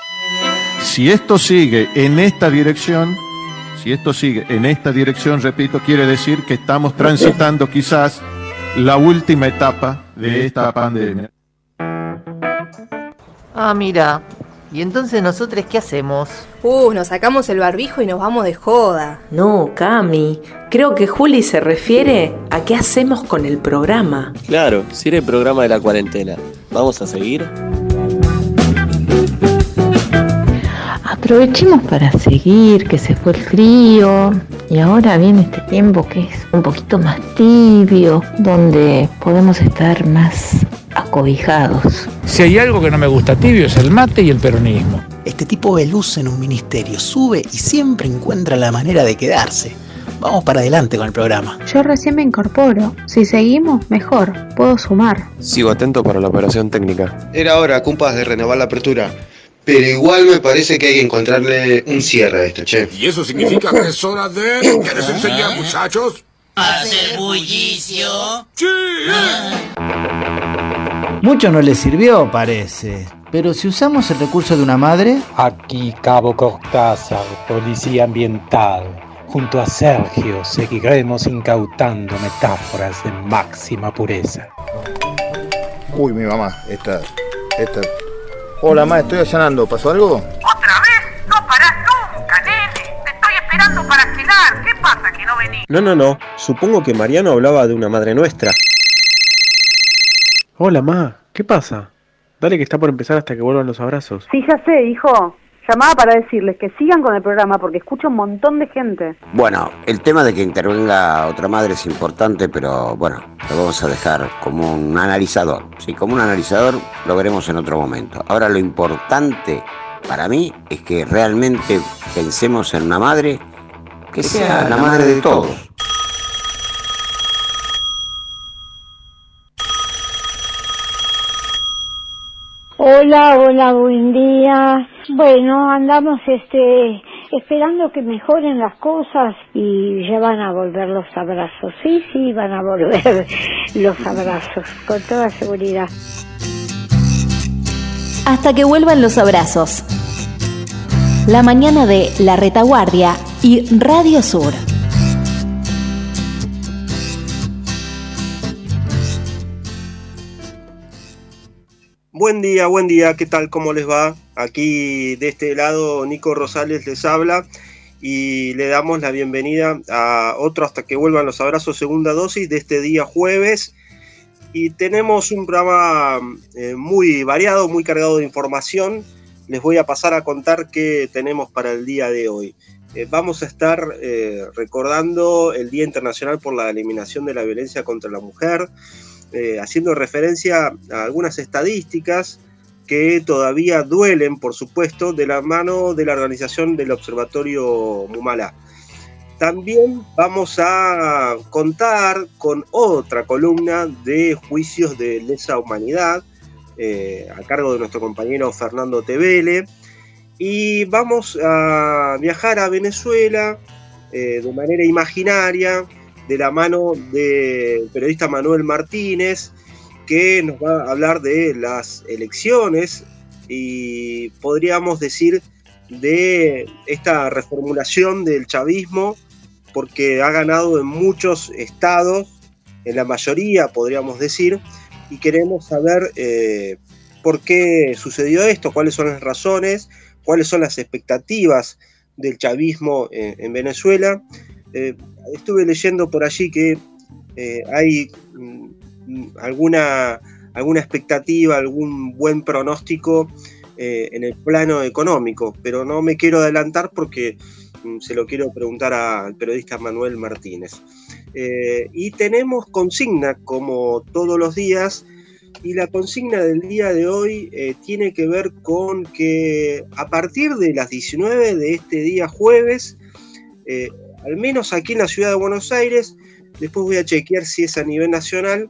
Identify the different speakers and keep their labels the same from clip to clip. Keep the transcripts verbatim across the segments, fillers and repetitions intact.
Speaker 1: Si esto sigue en esta dirección, si esto sigue en esta dirección, repito, quiere decir que estamos transitando quizás la última etapa de esta pandemia.
Speaker 2: Ah, mira. ¿Y entonces nosotros qué hacemos?
Speaker 3: Uh, nos sacamos el barbijo y nos vamos de joda.
Speaker 4: No, Cami, creo que Juli se refiere a qué hacemos con el programa.
Speaker 5: Claro, si era el programa de la cuarentena. ¿Vamos a seguir?
Speaker 6: Aprovechemos para seguir, que se fue el frío y ahora viene este tiempo que es un poquito más tibio, donde podemos estar más acobijados.
Speaker 7: Si hay algo que no me gusta tibio es el mate y el peronismo.
Speaker 8: Este tipo de luz en un ministerio sube y siempre encuentra la manera de quedarse. Vamos para adelante con el programa.
Speaker 9: Yo recién me incorporo. Si seguimos, mejor. Puedo sumar.
Speaker 5: Sigo atento para la operación técnica.
Speaker 10: Era hora, compas, de renovar la apertura. Pero igual me parece que hay que encontrarle un cierre a esto, che.
Speaker 11: ¿Y eso significa que es hora de... ¿Qué les enseñar, muchachos?
Speaker 12: ¿Hacer bullicio?
Speaker 11: ¡Sí!
Speaker 13: Mucho no le sirvió, parece. Pero si usamos el recurso de una madre...
Speaker 14: Aquí Cabo Cortázar, policía ambiental. Junto a Sergio seguiremos incautando metáforas de máxima pureza.
Speaker 15: Uy, mi mamá, esta... esta... Hola, ma, estoy allanando. ¿Pasó algo?
Speaker 12: ¿Otra vez? No parás nunca, nene. Te estoy esperando para cenar. ¿Qué pasa que no venís?
Speaker 5: No, no, no. Supongo que Mariano hablaba de una madre nuestra.
Speaker 16: Hola, ma. ¿Qué pasa? Dale que está por empezar hasta que vuelvan los abrazos.
Speaker 17: Sí, ya sé, hijo. Llamaba para decirles que sigan con el programa porque escucho un montón de gente.
Speaker 18: Bueno, el tema de que intervenga otra madre es importante, pero bueno, lo vamos a dejar como un analizador. Sí, como un analizador lo veremos en otro momento. Ahora lo importante para mí es que realmente pensemos en una madre que sea la madre de todos.
Speaker 19: Hola, hola, buen día. Bueno, andamos este esperando que mejoren las cosas y ya van a volver los abrazos. Sí, sí, van a volver los abrazos, con toda seguridad.
Speaker 20: Hasta que vuelvan los abrazos. La mañana de La Retaguardia y Radio Sur.
Speaker 21: Buen día, buen día, ¿qué tal? ¿Cómo les va? Aquí de este lado Nico Rosales les habla y le damos la bienvenida a otro Hasta que vuelvan los abrazos, segunda dosis de este día jueves. Y tenemos un programa eh, muy variado, muy cargado de información. Les voy a pasar a contar qué tenemos para el día de hoy. Eh, vamos a estar eh, recordando el Día Internacional por la Eliminación de la Violencia contra la Mujer. Eh, haciendo referencia a algunas estadísticas que todavía duelen, por supuesto, de la mano de la organización del Observatorio Mumalá. También vamos a contar con otra columna de juicios de lesa humanidad, eh, a cargo de nuestro compañero Fernando Tevele, y vamos a viajar a Venezuela eh, de manera imaginaria, de la mano del periodista Manuel Martínez, que nos va a hablar de las elecciones y podríamos decir de esta reformulación del chavismo, porque ha ganado en muchos estados, en la mayoría podríamos decir, y queremos saber eh, por qué sucedió esto, cuáles son las razones, cuáles son las expectativas del chavismo en, en Venezuela. Eh, estuve leyendo por allí que eh, hay mm, alguna, alguna expectativa, algún buen pronóstico eh, en el plano económico, pero no me quiero adelantar porque mm, se lo quiero preguntar al periodista Manuel Martínez. Eh, y tenemos consigna como todos los días, y la consigna del día de hoy eh, tiene que ver con que a partir de las diecinueve de este día jueves, eh, al menos aquí en la ciudad de Buenos Aires, después voy a chequear si es a nivel nacional,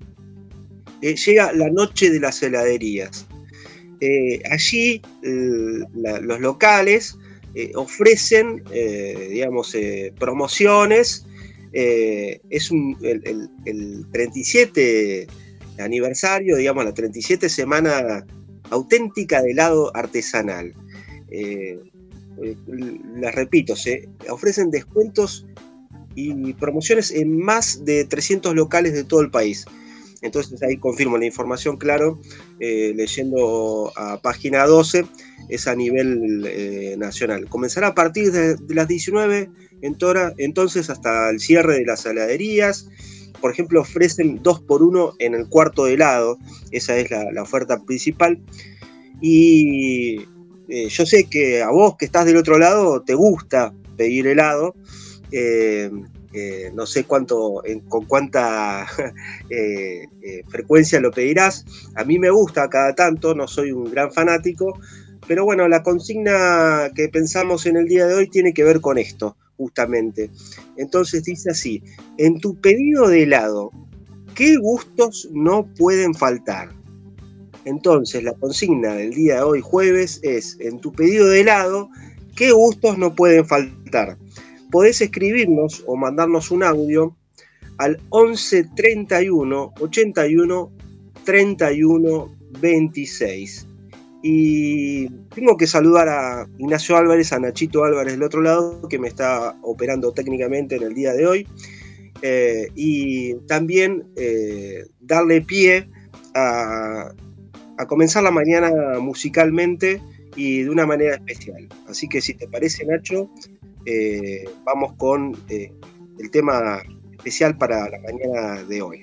Speaker 21: eh, llega la noche de las heladerías. Eh, allí eh, la, los locales eh, ofrecen, eh, digamos, eh, promociones. Eh, es un, el, el, el treinta y siete aniversario, digamos, la treinta y siete semana auténtica de helado artesanal. eh, eh, les repito, se ofrecen descuentos y promociones en más de trescientos locales de todo el país. Entonces ahí confirmo la información, claro, eh, leyendo a página doce, es a nivel eh, nacional. Comenzará a partir de, de las diecinueve, en tora, entonces hasta el cierre de las heladerías. Por ejemplo, ofrecen dos por uno en el cuarto de helado, esa es la, la oferta principal. Y eh, yo sé que a vos que estás del otro lado te gusta pedir helado. Eh, eh, no sé cuánto, en, con cuánta eh, eh, frecuencia lo pedirás. A mí me gusta cada tanto, no soy un gran fanático, pero bueno, la consigna que pensamos en el día de hoy tiene que ver con esto, justamente. Entonces dice así: en tu pedido de helado, ¿qué gustos no pueden faltar? Entonces la consigna del día de hoy, jueves, es: en tu pedido de helado, ¿qué gustos no pueden faltar? Podés escribirnos o mandarnos un audio al once treinta y uno ochenta y uno treinta y uno veintiséis. Y tengo que saludar a Ignacio Álvarez, a Nachito Álvarez del otro lado, que me está operando técnicamente en el día de hoy. Eh, y también eh, darle pie a, a comenzar la mañana musicalmente y de una manera especial. Así que si te parece, Nacho, eh, vamos con eh, el tema especial para la mañana de hoy.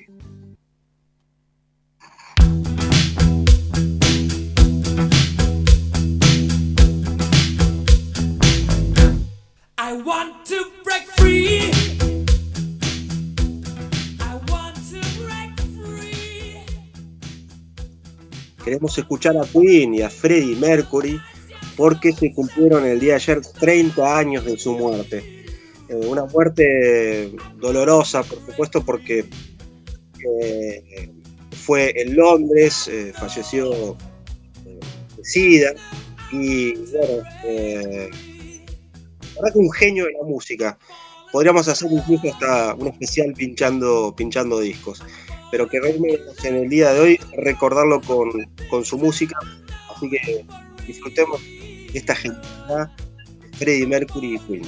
Speaker 1: I want to break free. I want to break free.
Speaker 21: Queremos escuchar a Queen y a Freddie Mercury porque se cumplieron el día de ayer treinta años de su muerte. Eh, una muerte dolorosa, por supuesto, porque eh, fue en Londres, eh, falleció eh, de SIDA y bueno, eh, la verdad que un genio de la música. Podríamos hacer incluso hasta un especial pinchando, pinchando discos, pero queremos en el día de hoy recordarlo con, con su música, así que disfrutemos de esta genialidad de Freddie Mercury y Queen.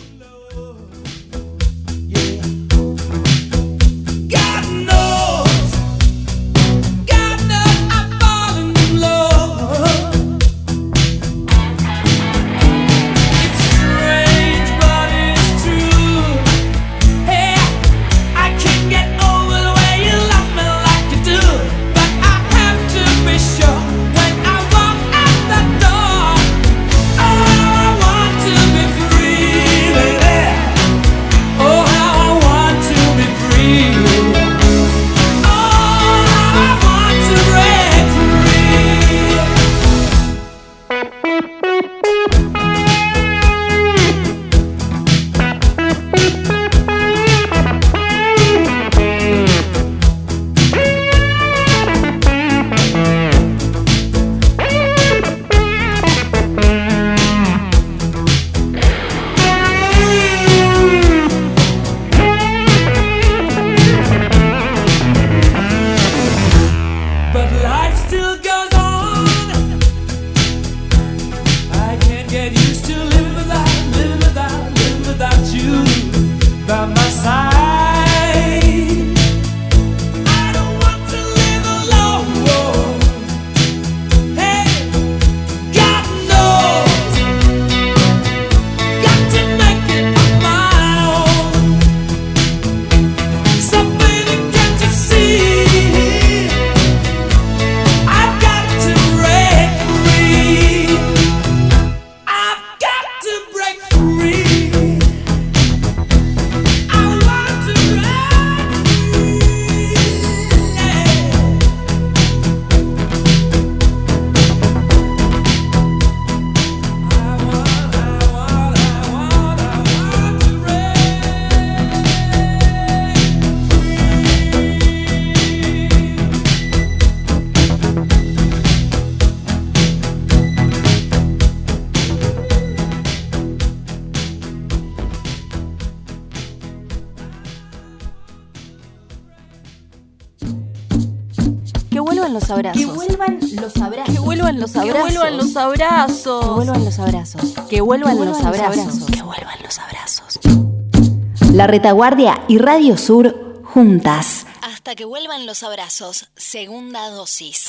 Speaker 20: los abrazos.
Speaker 2: Que vuelvan los abrazos.
Speaker 20: Que vuelvan los abrazos.
Speaker 2: Que vuelvan los abrazos.
Speaker 20: Que vuelvan los abrazos.
Speaker 2: Que vuelvan los abrazos.
Speaker 20: Que vuelvan los abrazos. La Retaguardia y Radio Sur juntas. Hasta que vuelvan los abrazos. Segunda dosis.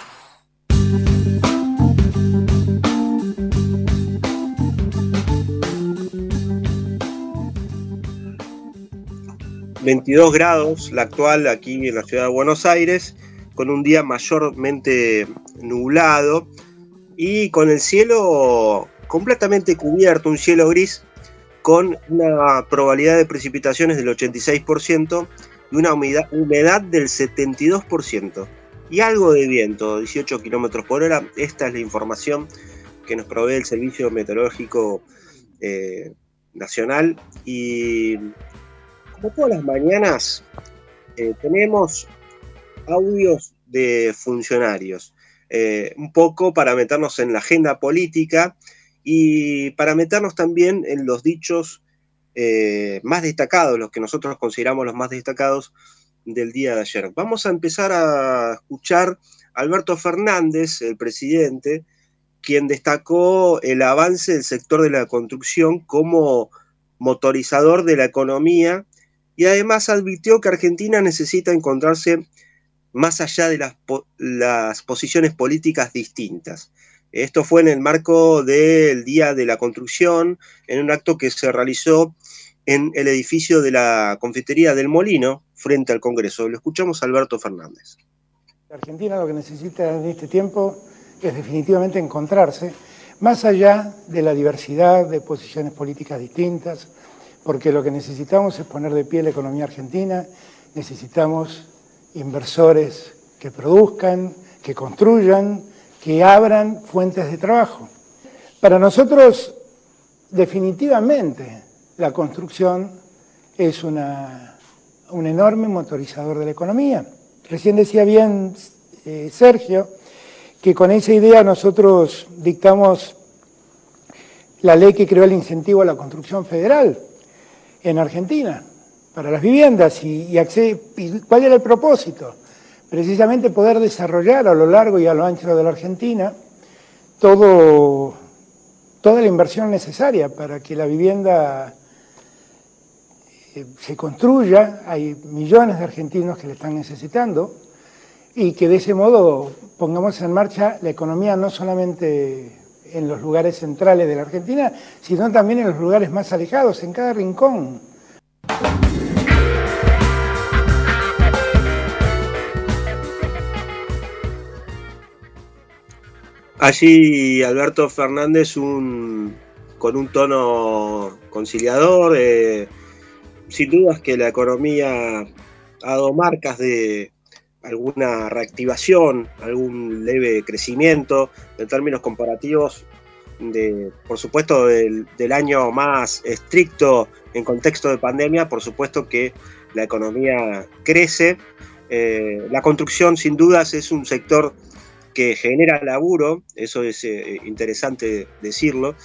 Speaker 21: veintidós grados la actual aquí en la ciudad de Buenos Aires, con un día mayormente nublado y con el cielo completamente cubierto, un cielo gris con una probabilidad de precipitaciones del ochenta y seis por ciento y una humedad, humedad del setenta y dos por ciento y algo de viento, dieciocho kilómetros por hora. Esta es la información que nos provee el Servicio Meteorológico eh, Nacional. Y como todas las mañanas, eh, tenemos audios de funcionarios, eh, un poco para meternos en la agenda política y para meternos también en los dichos eh, más destacados, los que nosotros consideramos los más destacados del día de ayer. Vamos a empezar a escuchar a Alberto Fernández, el presidente, quien destacó el avance del sector de la construcción como motorizador de la economía. Y además advirtió que Argentina necesita encontrarse más allá de las, po- las posiciones políticas distintas. Esto fue en el marco del Día de la Construcción, en un acto que se realizó en el edificio de la Confitería del Molino, frente al Congreso. Lo escuchamos a Alberto Fernández.
Speaker 22: Argentina lo que necesita en este tiempo es definitivamente encontrarse más allá de la diversidad de posiciones políticas distintas, porque lo que necesitamos es poner de pie la economía argentina, necesitamos inversores que produzcan, que construyan, que abran fuentes de trabajo. Para nosotros, definitivamente, la construcción es una, un enorme motorizador de la economía. Recién decía bien eh, Sergio que con esa idea nosotros dictamos la ley que creó el incentivo a la construcción federal en Argentina, para las viviendas. Y, y, accede, y ¿cuál era el propósito? Precisamente poder desarrollar a lo largo y a lo ancho de la Argentina todo, toda la inversión necesaria para que la vivienda eh, se construya. Hay millones de argentinos que la están necesitando y que de ese modo pongamos en marcha la economía no solamente en los lugares centrales de la Argentina, sino también en los lugares más alejados, en cada rincón.
Speaker 21: Allí Alberto Fernández un, con un tono conciliador, eh, sin dudas que la economía ha dado marcas de alguna reactivación, algún leve crecimiento en términos comparativos, de, por supuesto, del, del año más estricto en contexto de pandemia. Por supuesto que la economía crece. Eh, la construcción, sin dudas, es un sector que genera laburo, eso es eh, interesante decirlo.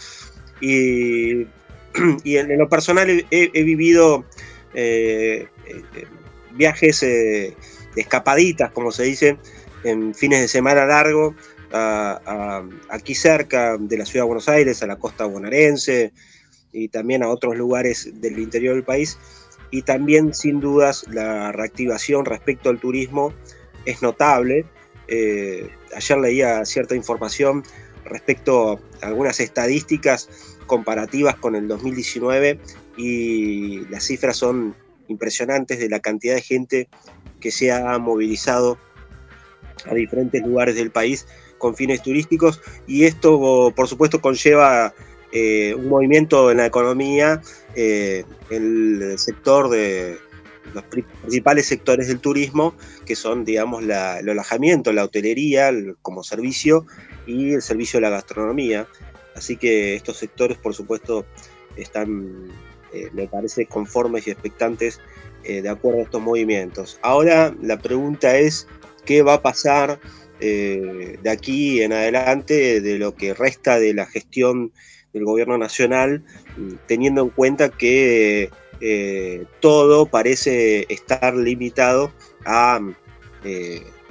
Speaker 21: Y, y en, en lo personal he, he vivido eh, eh, viajes eh, de escapaditas, como se dice, en fines de semana largo, a, a, aquí cerca de la ciudad de Buenos Aires, a la costa bonaerense y también a otros lugares del interior del país. Y también, sin dudas, la reactivación respecto al turismo es notable. Eh, ayer leía cierta información respecto a algunas estadísticas comparativas con el dos mil diecinueve y las cifras son impresionantes de la cantidad de gente que se ha movilizado a diferentes lugares del país con fines turísticos, y esto por supuesto conlleva eh, un movimiento en la economía, eh, en el sector de los principales sectores del turismo, que son, digamos, la, el alojamiento, la hotelería el, como servicio, y el servicio de la gastronomía. Así que estos sectores, por supuesto, están, eh, me parece, conformes y expectantes eh, de acuerdo a estos movimientos. Ahora la pregunta es, ¿qué va a pasar eh, de aquí en adelante, de lo que resta de la gestión del gobierno nacional, teniendo en cuenta que eh, todo parece estar limitado a eh,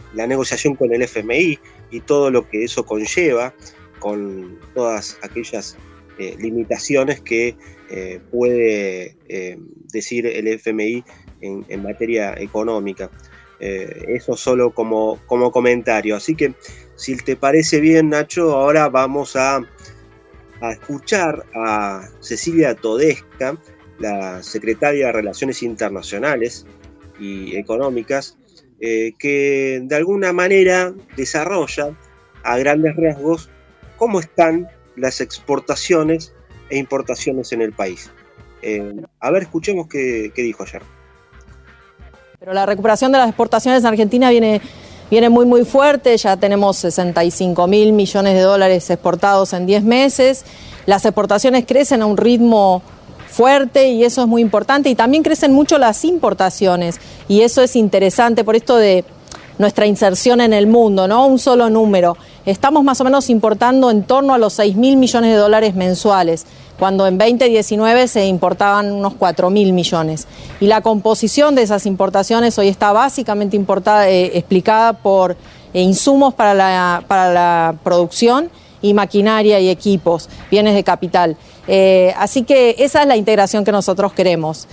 Speaker 21: la negociación con el F M I y todo lo que eso conlleva, con todas aquellas eh, limitaciones que eh, puede eh, decir el F M I en, en materia económica. Eh, eso solo como, como comentario. Así que, si te parece bien, Nacho, ahora vamos a, a escuchar a Cecilia Todesca, la secretaria de Relaciones Internacionales y Económicas, eh, que de alguna manera desarrolla a grandes rasgos cómo están las exportaciones e importaciones en el país. Eh, a ver, escuchemos qué, qué dijo ayer.
Speaker 3: Pero la recuperación de las exportaciones en Argentina viene, viene muy muy fuerte, ya tenemos sesenta y cinco mil millones de dólares exportados en diez meses, las exportaciones crecen a un ritmo fuerte y eso es muy importante, y también crecen mucho las importaciones, y eso es interesante por esto de nuestra inserción en el mundo, ¿no? Un solo número. Estamos más o menos importando en torno a los seis mil millones de dólares mensuales, cuando en veinte diecinueve se importaban unos cuatro mil millones. Y la composición de esas importaciones hoy está básicamente importada, eh, explicada por eh, insumos para la, para la producción y maquinaria y equipos, bienes de capital. Eh, así que esa es la integración que nosotros queremos.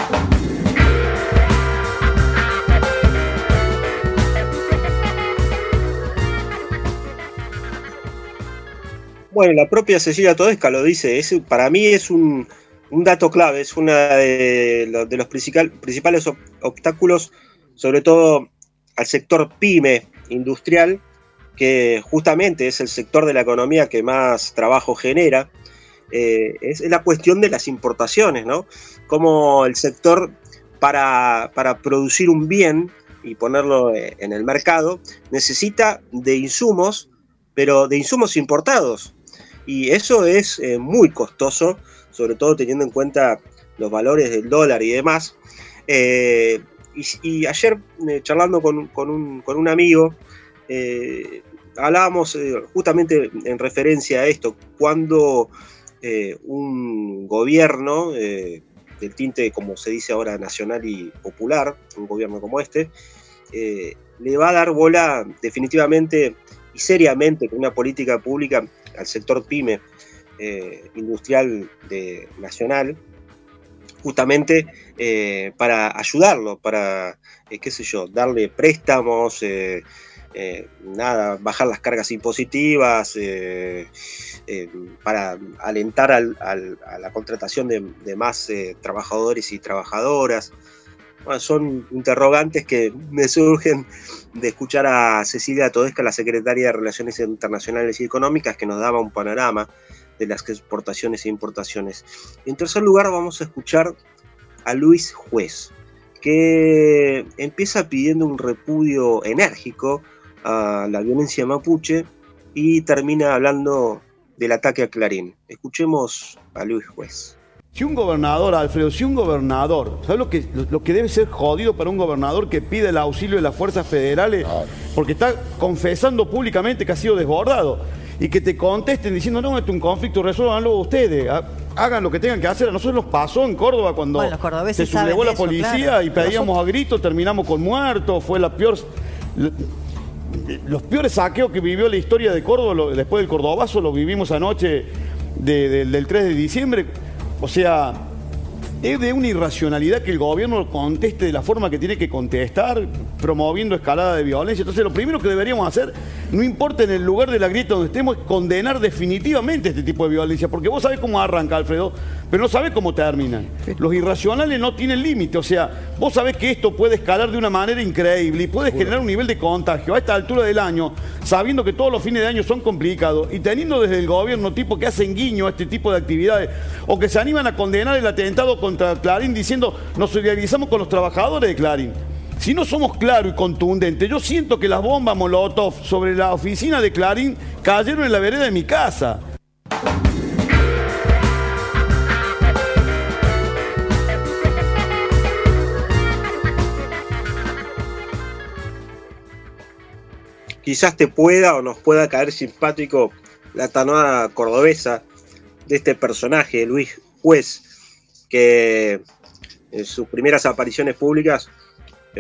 Speaker 21: Bueno, la propia Cecilia Todesca lo dice, es, para mí es un, un dato clave, es uno de, lo, de los principal, principales obstáculos, sobre todo al sector pyme industrial, que justamente es el sector de la economía que más trabajo genera. Eh, es la cuestión de las importaciones, ¿no? Como el sector para, para producir un bien y ponerlo en el mercado necesita de insumos, pero de insumos importados. Y eso es eh, muy costoso, sobre todo teniendo en cuenta los valores del dólar y demás. Eh, y, y ayer, eh, charlando con, con, un, con un amigo, eh, hablábamos eh, justamente en referencia a esto, cuando eh, un gobierno eh, del tinte, como se dice ahora, nacional y popular, un gobierno como este, eh, le va a dar bola definitivamente y seriamente con una política pública al sector pyme eh, industrial de, nacional, justamente eh, para ayudarlo, para, eh, qué sé yo, darle préstamos, eh, eh, nada, bajar las cargas impositivas, eh, eh, para alentar al, al, a la contratación de, de más eh, trabajadores y trabajadoras. Bueno, son interrogantes que me surgen de escuchar a Cecilia Todesca, la secretaria de Relaciones Internacionales y Económicas, que nos daba un panorama de las exportaciones e importaciones. En tercer lugar, vamos a escuchar a Luis Juez, que empieza pidiendo un repudio enérgico a la violencia mapuche y termina hablando del ataque a Clarín. Escuchemos a Luis Juez.
Speaker 4: Si un gobernador, Alfredo, si un gobernador, ¿sabes lo que, lo, lo que debe ser jodido para un gobernador que pide el auxilio de las fuerzas federales? Porque está confesando públicamente que ha sido desbordado. Y que te contesten diciendo, no, este es un conflicto, resuélvanlo ustedes, hagan lo que tengan que hacer. A nosotros nos pasó en Córdoba cuando bueno, se sublevó la policía, claro, y pedíamos nosotros a gritos, terminamos con muertos, fue la peor... Los peores saqueos que vivió la historia de Córdoba, lo, después del Cordobazo, lo vivimos anoche de, de, del tres de diciembre. O sea, es de una irracionalidad que el gobierno conteste de la forma que tiene que contestar, promoviendo escalada de violencia. Entonces, lo primero que deberíamos hacer, no importa en el lugar de la grieta donde estemos, es condenar definitivamente este tipo de violencia. Porque vos sabés cómo arranca, Alfredo, pero no sabés cómo terminan. Los irracionales no tienen límite. O sea, vos sabés que esto puede escalar de una manera increíble y puede generar un nivel de contagio a esta altura del año, sabiendo que todos los fines de año son complicados y teniendo desde el gobierno tipos que hacen guiño a este tipo de actividades o que se animan a condenar el atentado contra Clarín diciendo nos solidarizamos con los trabajadores de Clarín. Si no somos claros y contundentes, yo siento que las bombas Molotov sobre la oficina de Clarín cayeron en la vereda de mi casa.
Speaker 21: Quizás te pueda o nos pueda caer simpático la tonada cordobesa de este personaje, Luis Juez, que en sus primeras apariciones públicas eh,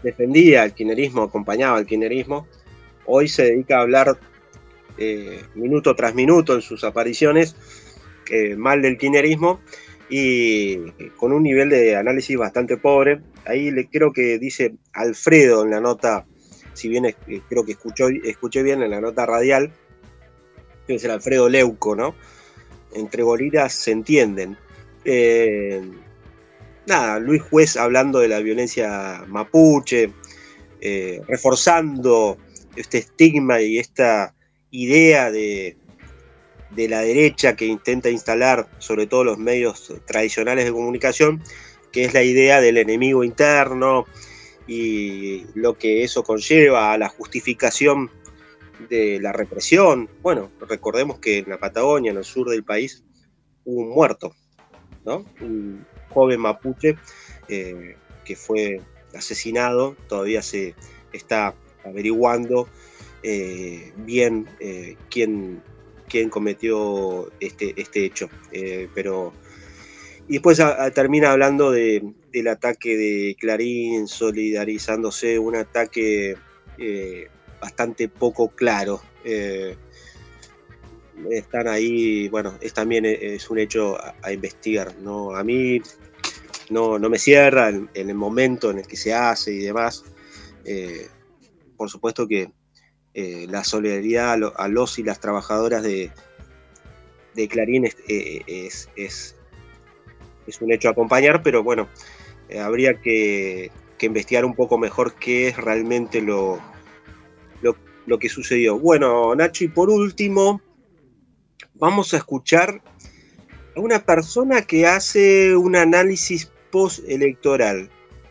Speaker 21: defendía al kirchnerismo, acompañaba al kirchnerismo, hoy se dedica a hablar eh, minuto tras minuto en sus apariciones eh, mal del kirchnerismo y con un nivel de análisis bastante pobre. Ahí le creo que dice Alfredo en la nota, si bien es, creo que escuchó, escuché bien en la nota radial, debe ser Alfredo Leuco, ¿no? Entre bolitas se entienden. Eh, nada, Luis Juez hablando de la violencia mapuche, eh, reforzando este estigma y esta idea de, de la derecha que intenta instalar sobre todo los medios tradicionales de comunicación, que es la idea del enemigo interno y lo que eso conlleva a la justificación de la represión. Bueno, recordemos que en la Patagonia, en el sur del país, hubo un muerto, ¿no? Un joven mapuche eh, que fue asesinado. Todavía se está averiguando eh, bien eh, quién, quién cometió este, este hecho. Eh, pero y después a, a, termina hablando de, del ataque de Clarín, solidarizándose, un ataque eh, bastante poco claro. Eh, están ahí, bueno, es también es un hecho a, a investigar, ¿no? A mí no, no me cierra en, en el momento en el que se hace y demás. Eh, por supuesto que eh, la solidaridad a, lo, a los y las trabajadoras de, de Clarín es, eh, es, es, es un hecho a acompañar, pero bueno, eh, habría que, que investigar un poco mejor qué es realmente lo, lo, lo que sucedió. Bueno, Nacho, y por último, vamos a escuchar a una persona que hace un análisis postelectoral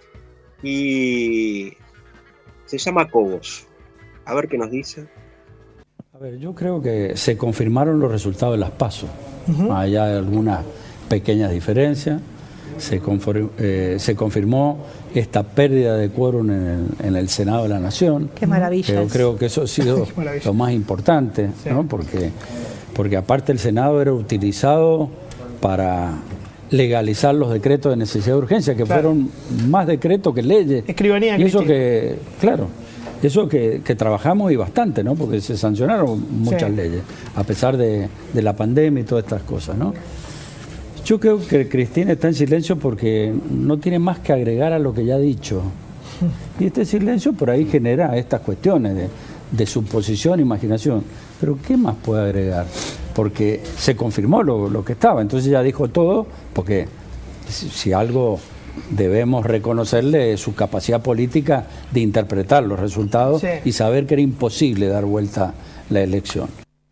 Speaker 21: y se llama Cobos. A ver qué nos dice.
Speaker 6: A ver, yo creo que se confirmaron los resultados de las PASO. Uh-huh. Allá hay algunas pequeñas diferencias. Se, conform, eh, se confirmó esta pérdida de quórum en el, en el Senado de la Nación.
Speaker 7: Qué maravilla.
Speaker 6: Yo creo que eso ha sido lo más importante, sí. ¿no? Porque, porque aparte el Senado era utilizado para legalizar los decretos de necesidad de urgencia, que claro. fueron más decretos que leyes.
Speaker 7: Escribanía,
Speaker 6: y eso Cristina. que, claro, eso que, que trabajamos y bastante, ¿no? Porque se sancionaron muchas sí. leyes, a pesar de, de la pandemia y todas estas cosas, ¿no? Yo creo que Cristina está en silencio porque no tiene más que agregar a lo que ya ha dicho. Y este silencio por ahí genera estas cuestiones de, de suposición, imaginación. Pero ¿qué más puede agregar? Porque se confirmó lo, lo que estaba, entonces ya dijo todo, porque si, si algo debemos reconocerle es su capacidad política de interpretar los resultados sí. y saber que era imposible dar vuelta la elección.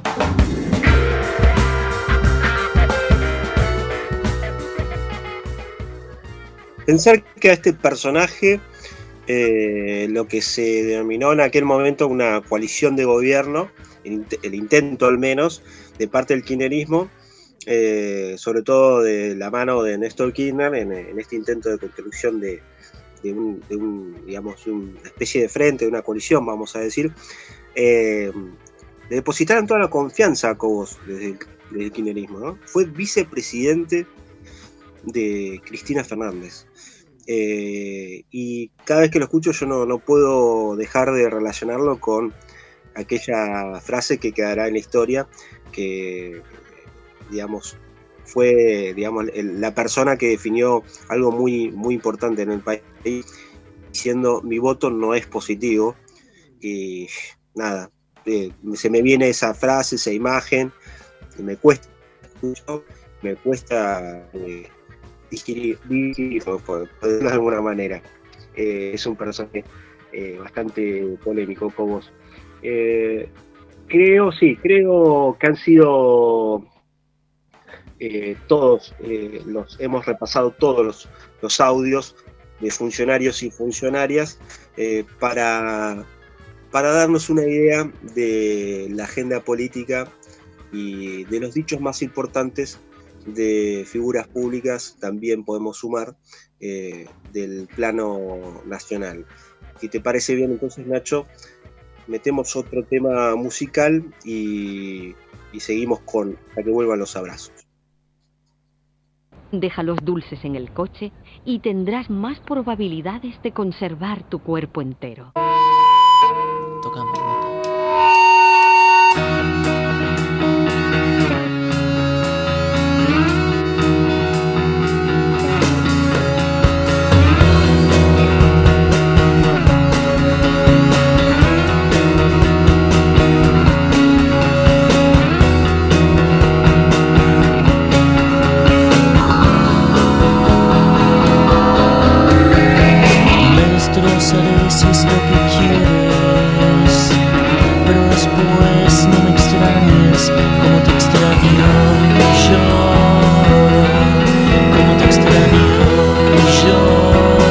Speaker 21: Pensar que a este personaje, eh, lo que se denominó en aquel momento una coalición de gobierno, el, el intento al menos, de parte del kirchnerismo, eh, sobre todo de la mano de Néstor Kirchner, en, en este intento de construcción de, de, un, de un, digamos, una especie de frente, de una coalición, vamos a decir, eh, le depositaron toda la confianza a Cobos desde el, desde el kirchnerismo, ¿no? Fue vicepresidente de Cristina Fernández. Eh, y cada vez que lo escucho yo no, no puedo dejar de relacionarlo con aquella frase que quedará en la historia, que digamos fue digamos el, la persona que definió algo muy, muy importante en el país, diciendo mi voto no es positivo. Y nada, eh, se me viene esa frase, esa imagen, y me cuesta me cuesta eh, digerir, digerir por, por decirlo de alguna manera. Eh, es un personaje eh, bastante polémico, Cobos. Eh, creo, sí, creo que han sido eh, todos, eh, los hemos repasado todos los, los audios de funcionarios y funcionarias eh, para, para darnos una idea de la agenda política y de los dichos más importantes de figuras públicas. También podemos sumar eh, del plano nacional. Si te parece bien, entonces, Nacho, metemos otro tema musical y, y seguimos con Hasta que vuelvan los abrazos.
Speaker 7: Deja los dulces en el coche y tendrás más probabilidades de conservar tu cuerpo entero.
Speaker 8: Tocamos.
Speaker 1: Destrozaré si es lo que quieres, pero después no me extrañes como te extraño yo, como te extraño yo.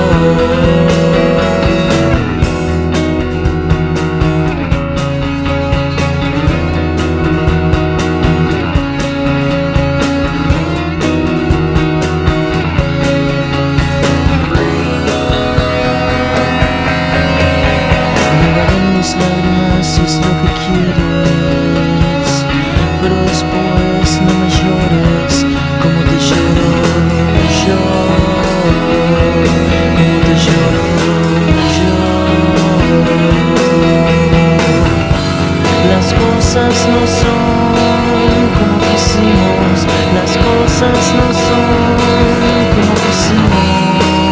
Speaker 1: Mis lágrimas si es lo que quieres, pero después no me llores como te lloro yo, como te lloro yo. Las cosas no son como quisimos, las cosas no son como quisimos.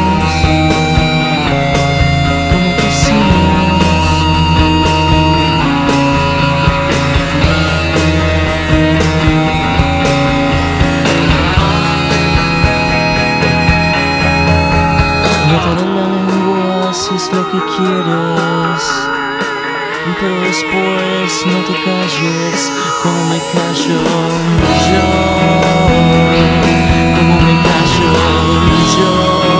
Speaker 1: Si es lo que quieres, pero después no te calles como me callo yo, como me callo yo.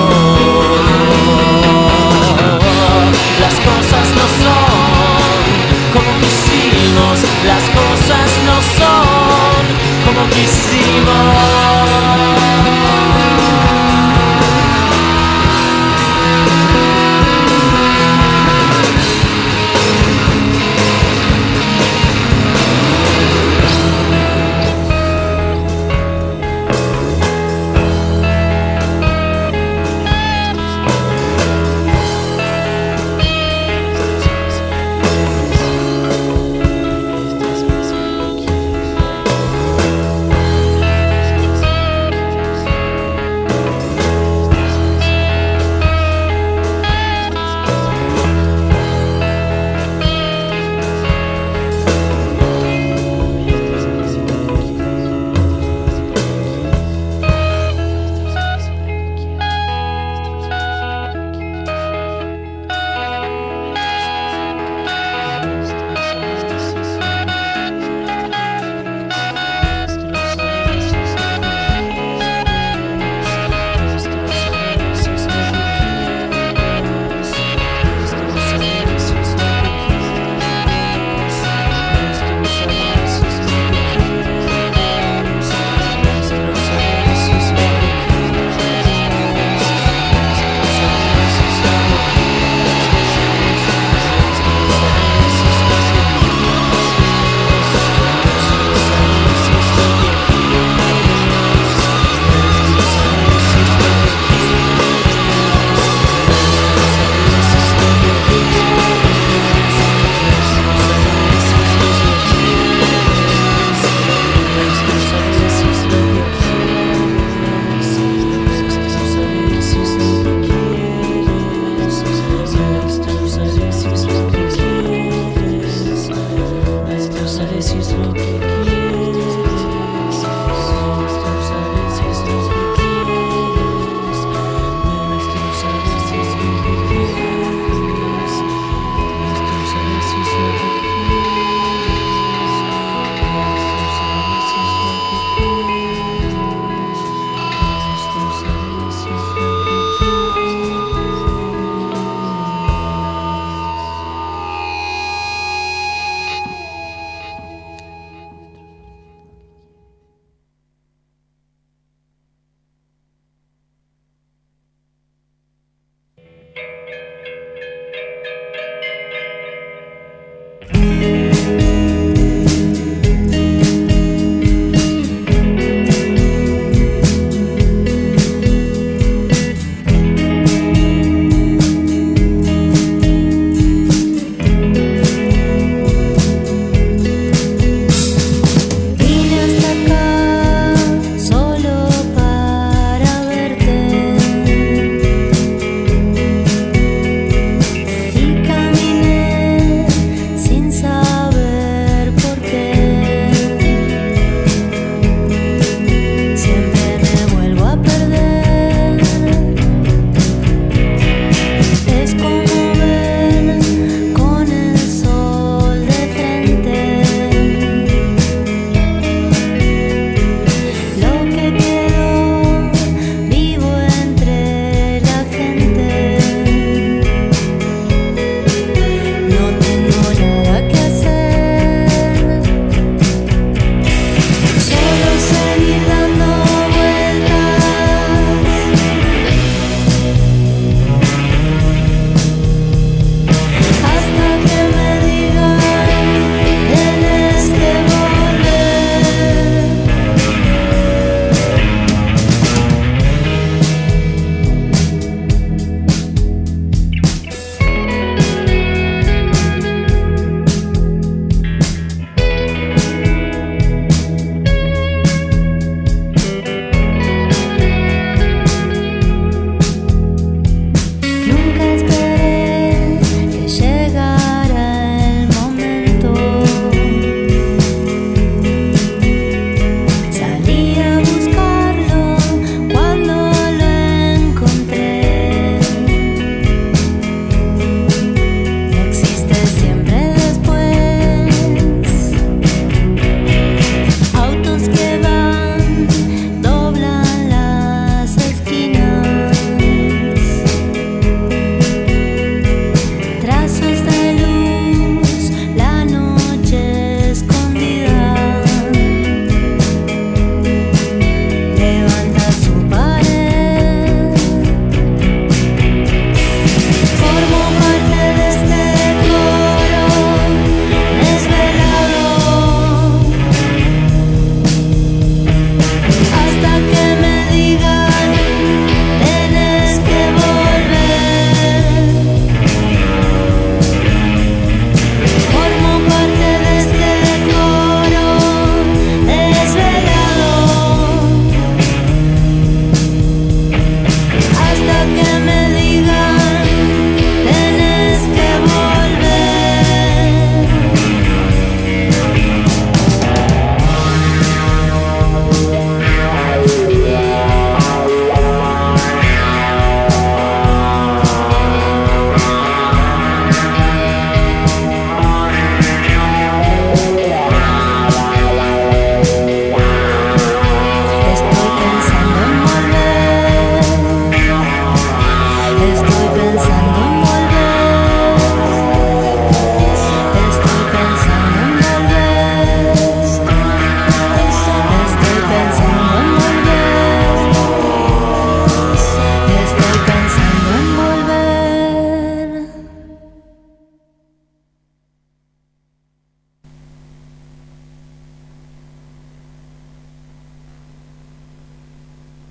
Speaker 1: Las cosas no son como quisimos, las cosas no son como quisimos.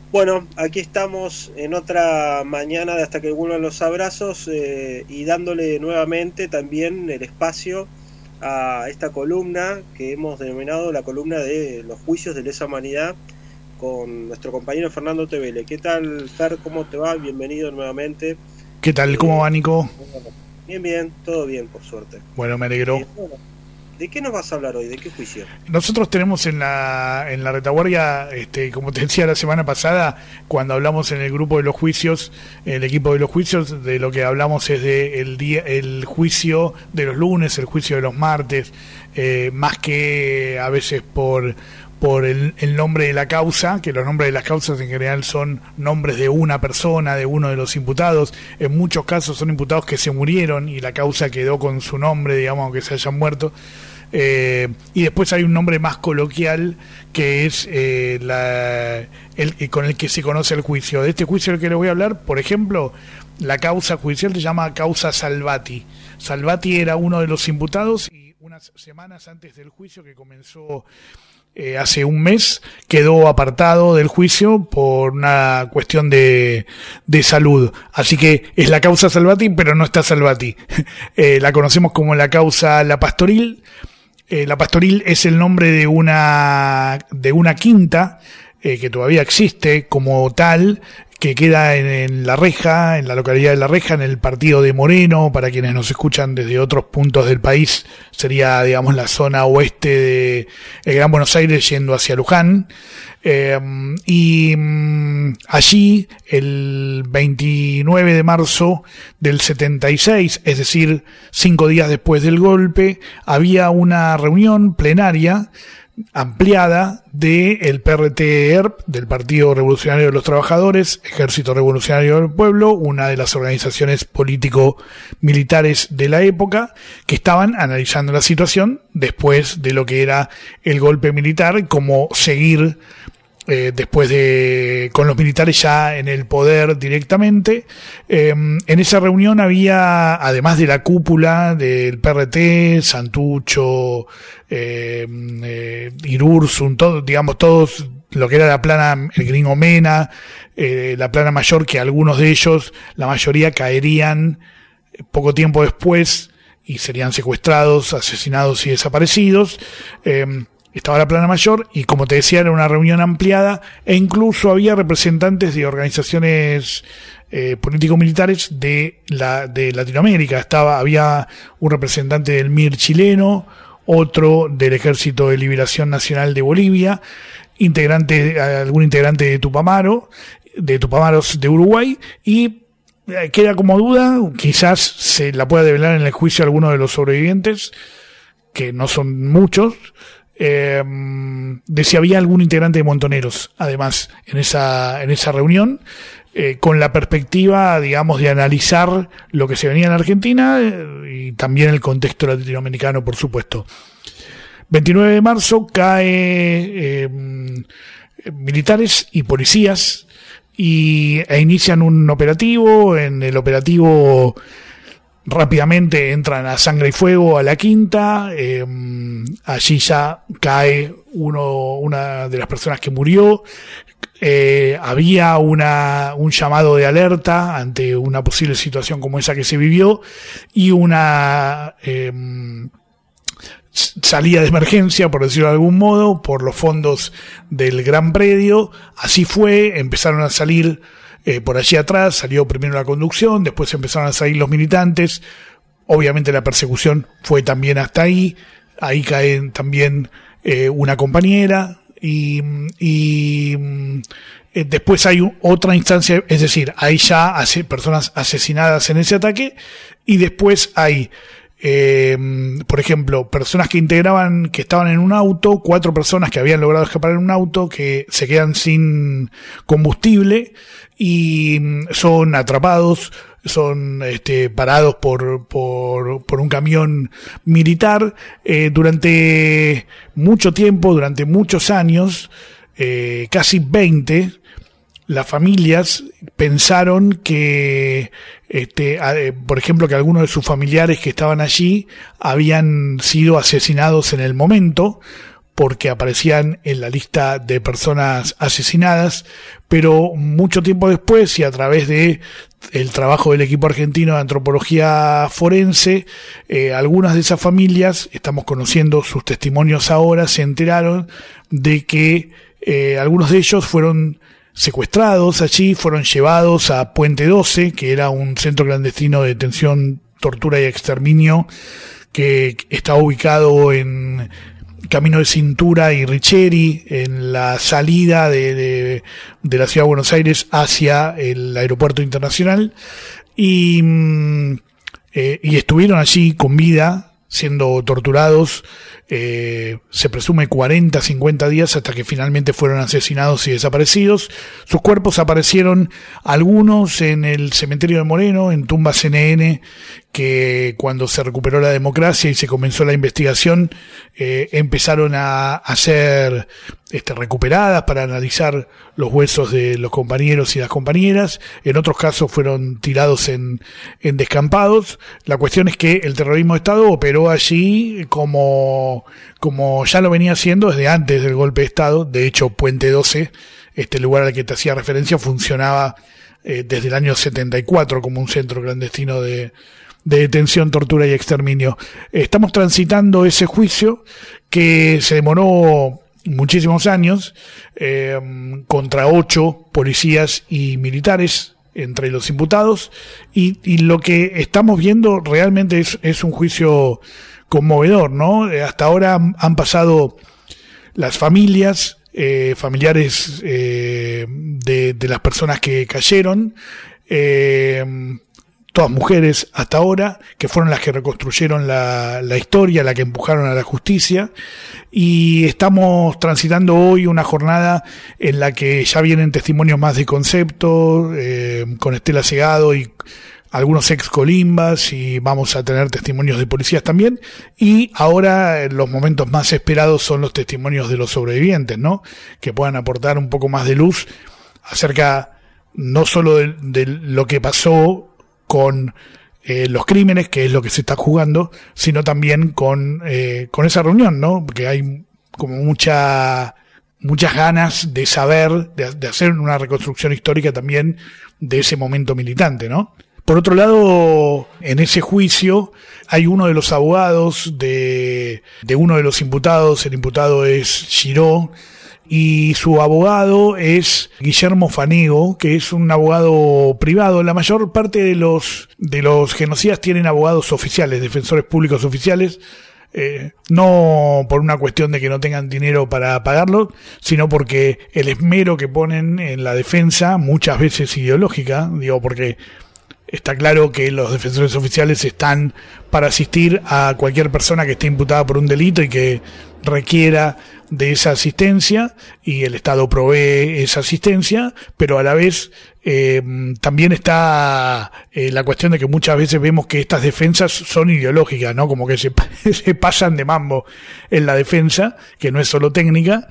Speaker 21: Bueno, aquí estamos en otra mañana de Hasta que vuelvan los abrazos eh, y dándole nuevamente también el espacio a esta columna que hemos denominado la columna de los juicios de lesa humanidad con nuestro compañero Fernando Tevele. ¿Qué tal, Fer? ¿Cómo te va? Bienvenido nuevamente.
Speaker 9: ¿Qué tal? ¿Cómo va, Nico?
Speaker 21: Bien, bien, todo bien, por suerte.
Speaker 9: Bueno, me alegro.
Speaker 21: Eh, bueno, ¿de qué nos vas a hablar hoy? ¿De qué juicio?
Speaker 9: Nosotros tenemos en la en la retaguardia, este, como te decía la semana pasada, cuando hablamos en el grupo de los juicios, el equipo de los juicios, de lo que hablamos es de el día, el juicio de los lunes, el juicio de los martes, eh, más que a veces por por el, el nombre de la causa, que los nombres de las causas en general son nombres de una persona, de uno de los imputados. En muchos casos son imputados que se murieron y la causa quedó con su nombre, digamos, aunque se hayan muerto. Eh, y después hay un nombre más coloquial que es eh, la, el, con el que se conoce el juicio. De este juicio del que les voy a hablar, por ejemplo, la causa judicial se llama causa Salvati. Salvati era uno de los imputados y unas semanas antes del juicio, que comenzó Eh, hace un mes, quedó apartado del juicio por una cuestión de, de salud. Así que es la causa Salvati, pero no está Salvati. eh, la conocemos como la causa La Pastoril. Eh, la Pastoril es el nombre de una, de una quinta eh, que todavía existe como tal, que queda en, en La Reja, en la localidad de La Reja, en el partido de Moreno. Para quienes nos escuchan desde otros puntos del país, sería, digamos, la zona oeste de el Gran Buenos Aires yendo hacia Luján. Eh, y mm, allí, el veintinueve de marzo del setenta y seis, es decir, cinco días después del golpe, había una reunión plenaria ampliada del P R T E R P, del Partido Revolucionario de los Trabajadores, Ejército Revolucionario del Pueblo, una de las organizaciones político-militares de la época, que estaban analizando la situación después de lo que era el golpe militar, cómo seguir eh, después de con los militares ya en el poder directamente. Eh, en esa reunión había, además de la cúpula del P R T, Santucho, eh, eh, Irursun, todo, digamos, todos, lo que era la plana, el Gringo Mena, eh, la plana mayor, que algunos de ellos, la mayoría caerían poco tiempo después y serían secuestrados, asesinados y desaparecidos. Eh, Estaba la plana mayor y, como te decía, era una reunión ampliada e incluso había representantes de organizaciones eh, político-militares de la de Latinoamérica. Estaba había un representante del M I R chileno, otro del Ejército de Liberación Nacional de Bolivia, integrante algún integrante de Tupamaro, de Tupamaros de Uruguay, y queda como duda, quizás se la pueda develar en el juicio alguno de los sobrevivientes, que no son muchos, Eh, de si había algún integrante de Montoneros, además, en esa en esa reunión, eh, con la perspectiva, digamos, de analizar lo que se venía en Argentina eh, y también el contexto latinoamericano, por supuesto. veintinueve de marzo cae eh, militares y policías y e inician un operativo. En el operativo rápidamente entran a Sangre y Fuego, a la quinta. Eh, allí ya cae uno, una de las personas que murió. Eh, había una, un llamado de alerta ante una posible situación como esa que se vivió y una eh, salida de emergencia, por decirlo de algún modo, por los fondos del gran predio. Así fue, empezaron a salir Eh, por allí atrás, salió primero la conducción, después empezaron a salir los militantes. Obviamente la persecución fue también hasta ahí. Ahí cae también eh, una compañera y, y eh, después hay un, otra instancia, es decir, hay ya hace, personas asesinadas en ese ataque y después hay Eh, por ejemplo, personas que integraban, que estaban en un auto, cuatro personas que habían logrado escapar en un auto, que se quedan sin combustible y son atrapados, son este, parados por, por, por un camión militar. Eh, durante mucho tiempo, durante muchos años, eh, casi veinte, las familias pensaron que, este, por ejemplo, que algunos de sus familiares que estaban allí habían sido asesinados en el momento porque aparecían en la lista de personas asesinadas, pero mucho tiempo después y a través de el trabajo del equipo argentino de antropología forense, eh, algunas de esas familias, estamos conociendo sus testimonios ahora, se enteraron de que eh, algunos de ellos fueron secuestrados allí, fueron llevados a Puente doce, que era un centro clandestino de detención, tortura y exterminio que estaba ubicado en Camino de Cintura y Richeri, en la salida de, de, de la ciudad de Buenos Aires hacia el aeropuerto internacional, y, eh, y estuvieron allí con vida, siendo torturados, eh, se presume cuarenta, cincuenta días, hasta que finalmente fueron asesinados y desaparecidos. Sus cuerpos aparecieron algunos en el cementerio de Moreno, en tumbas C N N, que cuando se recuperó la democracia y se comenzó la investigación, eh, empezaron a, a ser este, recuperadas para analizar los huesos de los compañeros y las compañeras. En otros casos fueron tirados en, en descampados. La cuestión es que el terrorismo de Estado operó allí como, como ya lo venía haciendo desde antes del golpe de Estado. De hecho, Puente doce, este lugar al que te hacía referencia, funcionaba eh, desde el año setenta y cuatro como un centro clandestino de de detención, tortura y exterminio. Estamos transitando ese juicio que se demoró muchísimos años, eh, contra ocho policías y militares entre los imputados, y, y lo que estamos viendo realmente es, es un juicio conmovedor, ¿no? Hasta ahora han, han pasado las familias, eh, familiares eh, de, de las personas que cayeron, eh, todas mujeres hasta ahora, que fueron las que reconstruyeron la, la historia, la que empujaron a la justicia, y estamos transitando hoy una jornada en la que ya vienen testimonios más de concepto, eh, con Estela Segado y algunos ex colimbas, y vamos a tener testimonios de policías también, y ahora los momentos más esperados son los testimonios de los sobrevivientes, ¿no? Que puedan aportar un poco más de luz acerca no solo de, de lo que pasó con eh, los crímenes, que es lo que se está jugando, sino también con eh, con esa reunión, ¿no? Porque hay como mucha muchas ganas de saber, de, de hacer una reconstrucción histórica también de ese momento militante, ¿no? Por otro lado, en ese juicio hay uno de los abogados de, de uno de los imputados, el imputado es Giró, y su abogado es Guillermo Fanego, que es un abogado privado. La mayor parte de los de los genocidas tienen abogados oficiales, defensores públicos oficiales, eh, no por una cuestión de que no tengan dinero para pagarlo, sino porque el esmero que ponen en la defensa, muchas veces ideológica, digo, porque está claro que los defensores oficiales están para asistir a cualquier persona que esté imputada por un delito y que requiera de esa asistencia, y el Estado provee esa asistencia, pero a la vez eh, también está eh, la cuestión de que muchas veces vemos que estas defensas son ideológicas, ¿no? Como que se, se pasan de mambo en la defensa, que no es solo técnica.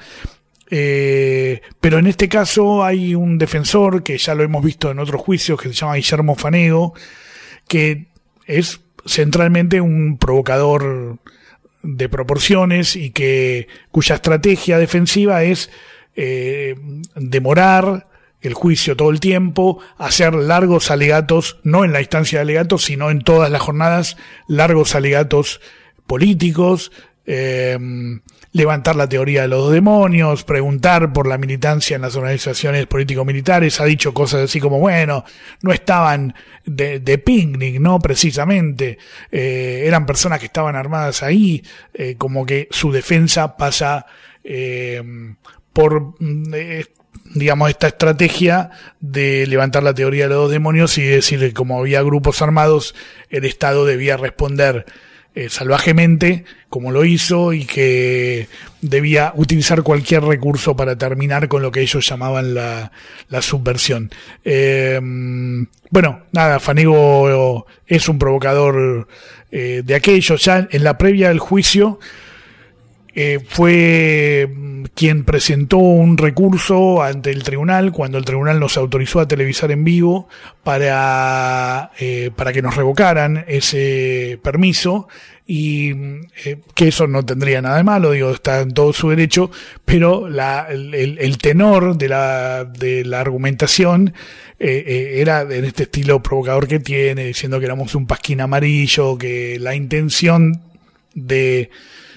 Speaker 9: Eh, pero en este caso hay un defensor que ya lo hemos visto en otros juicios, que se llama Guillermo Fanego, que es centralmente un provocador de proporciones y que cuya estrategia defensiva es eh, demorar el juicio todo el tiempo, hacer largos alegatos, no en la instancia de alegatos, sino en todas las jornadas, largos alegatos políticos, eh, levantar la teoría de los dos demonios, preguntar por la militancia en las organizaciones político-militares. Ha dicho cosas así como, bueno, no estaban de, de picnic, ¿no? Precisamente, eh, eran personas que estaban armadas ahí, eh, como que su defensa pasa eh, por, eh, digamos, esta estrategia de levantar la teoría de los dos demonios y decir que como había grupos armados, el Estado debía responder Eh, salvajemente, como lo hizo, y que debía utilizar cualquier recurso para terminar con lo que ellos llamaban la, la subversión. Eh, bueno, nada, Fanego es un provocador eh, de aquellos. Ya en la previa del juicio, eh, fue quien presentó un recurso ante el tribunal cuando el tribunal nos autorizó a televisar en vivo para, eh, para que nos revocaran ese permiso. Y eh, que eso no tendría nada de malo, digo, está en todo su derecho, pero la, el, el tenor de la, de la argumentación eh, eh, era en este estilo provocador que tiene, diciendo que éramos un pasquín amarillo, que la intención de,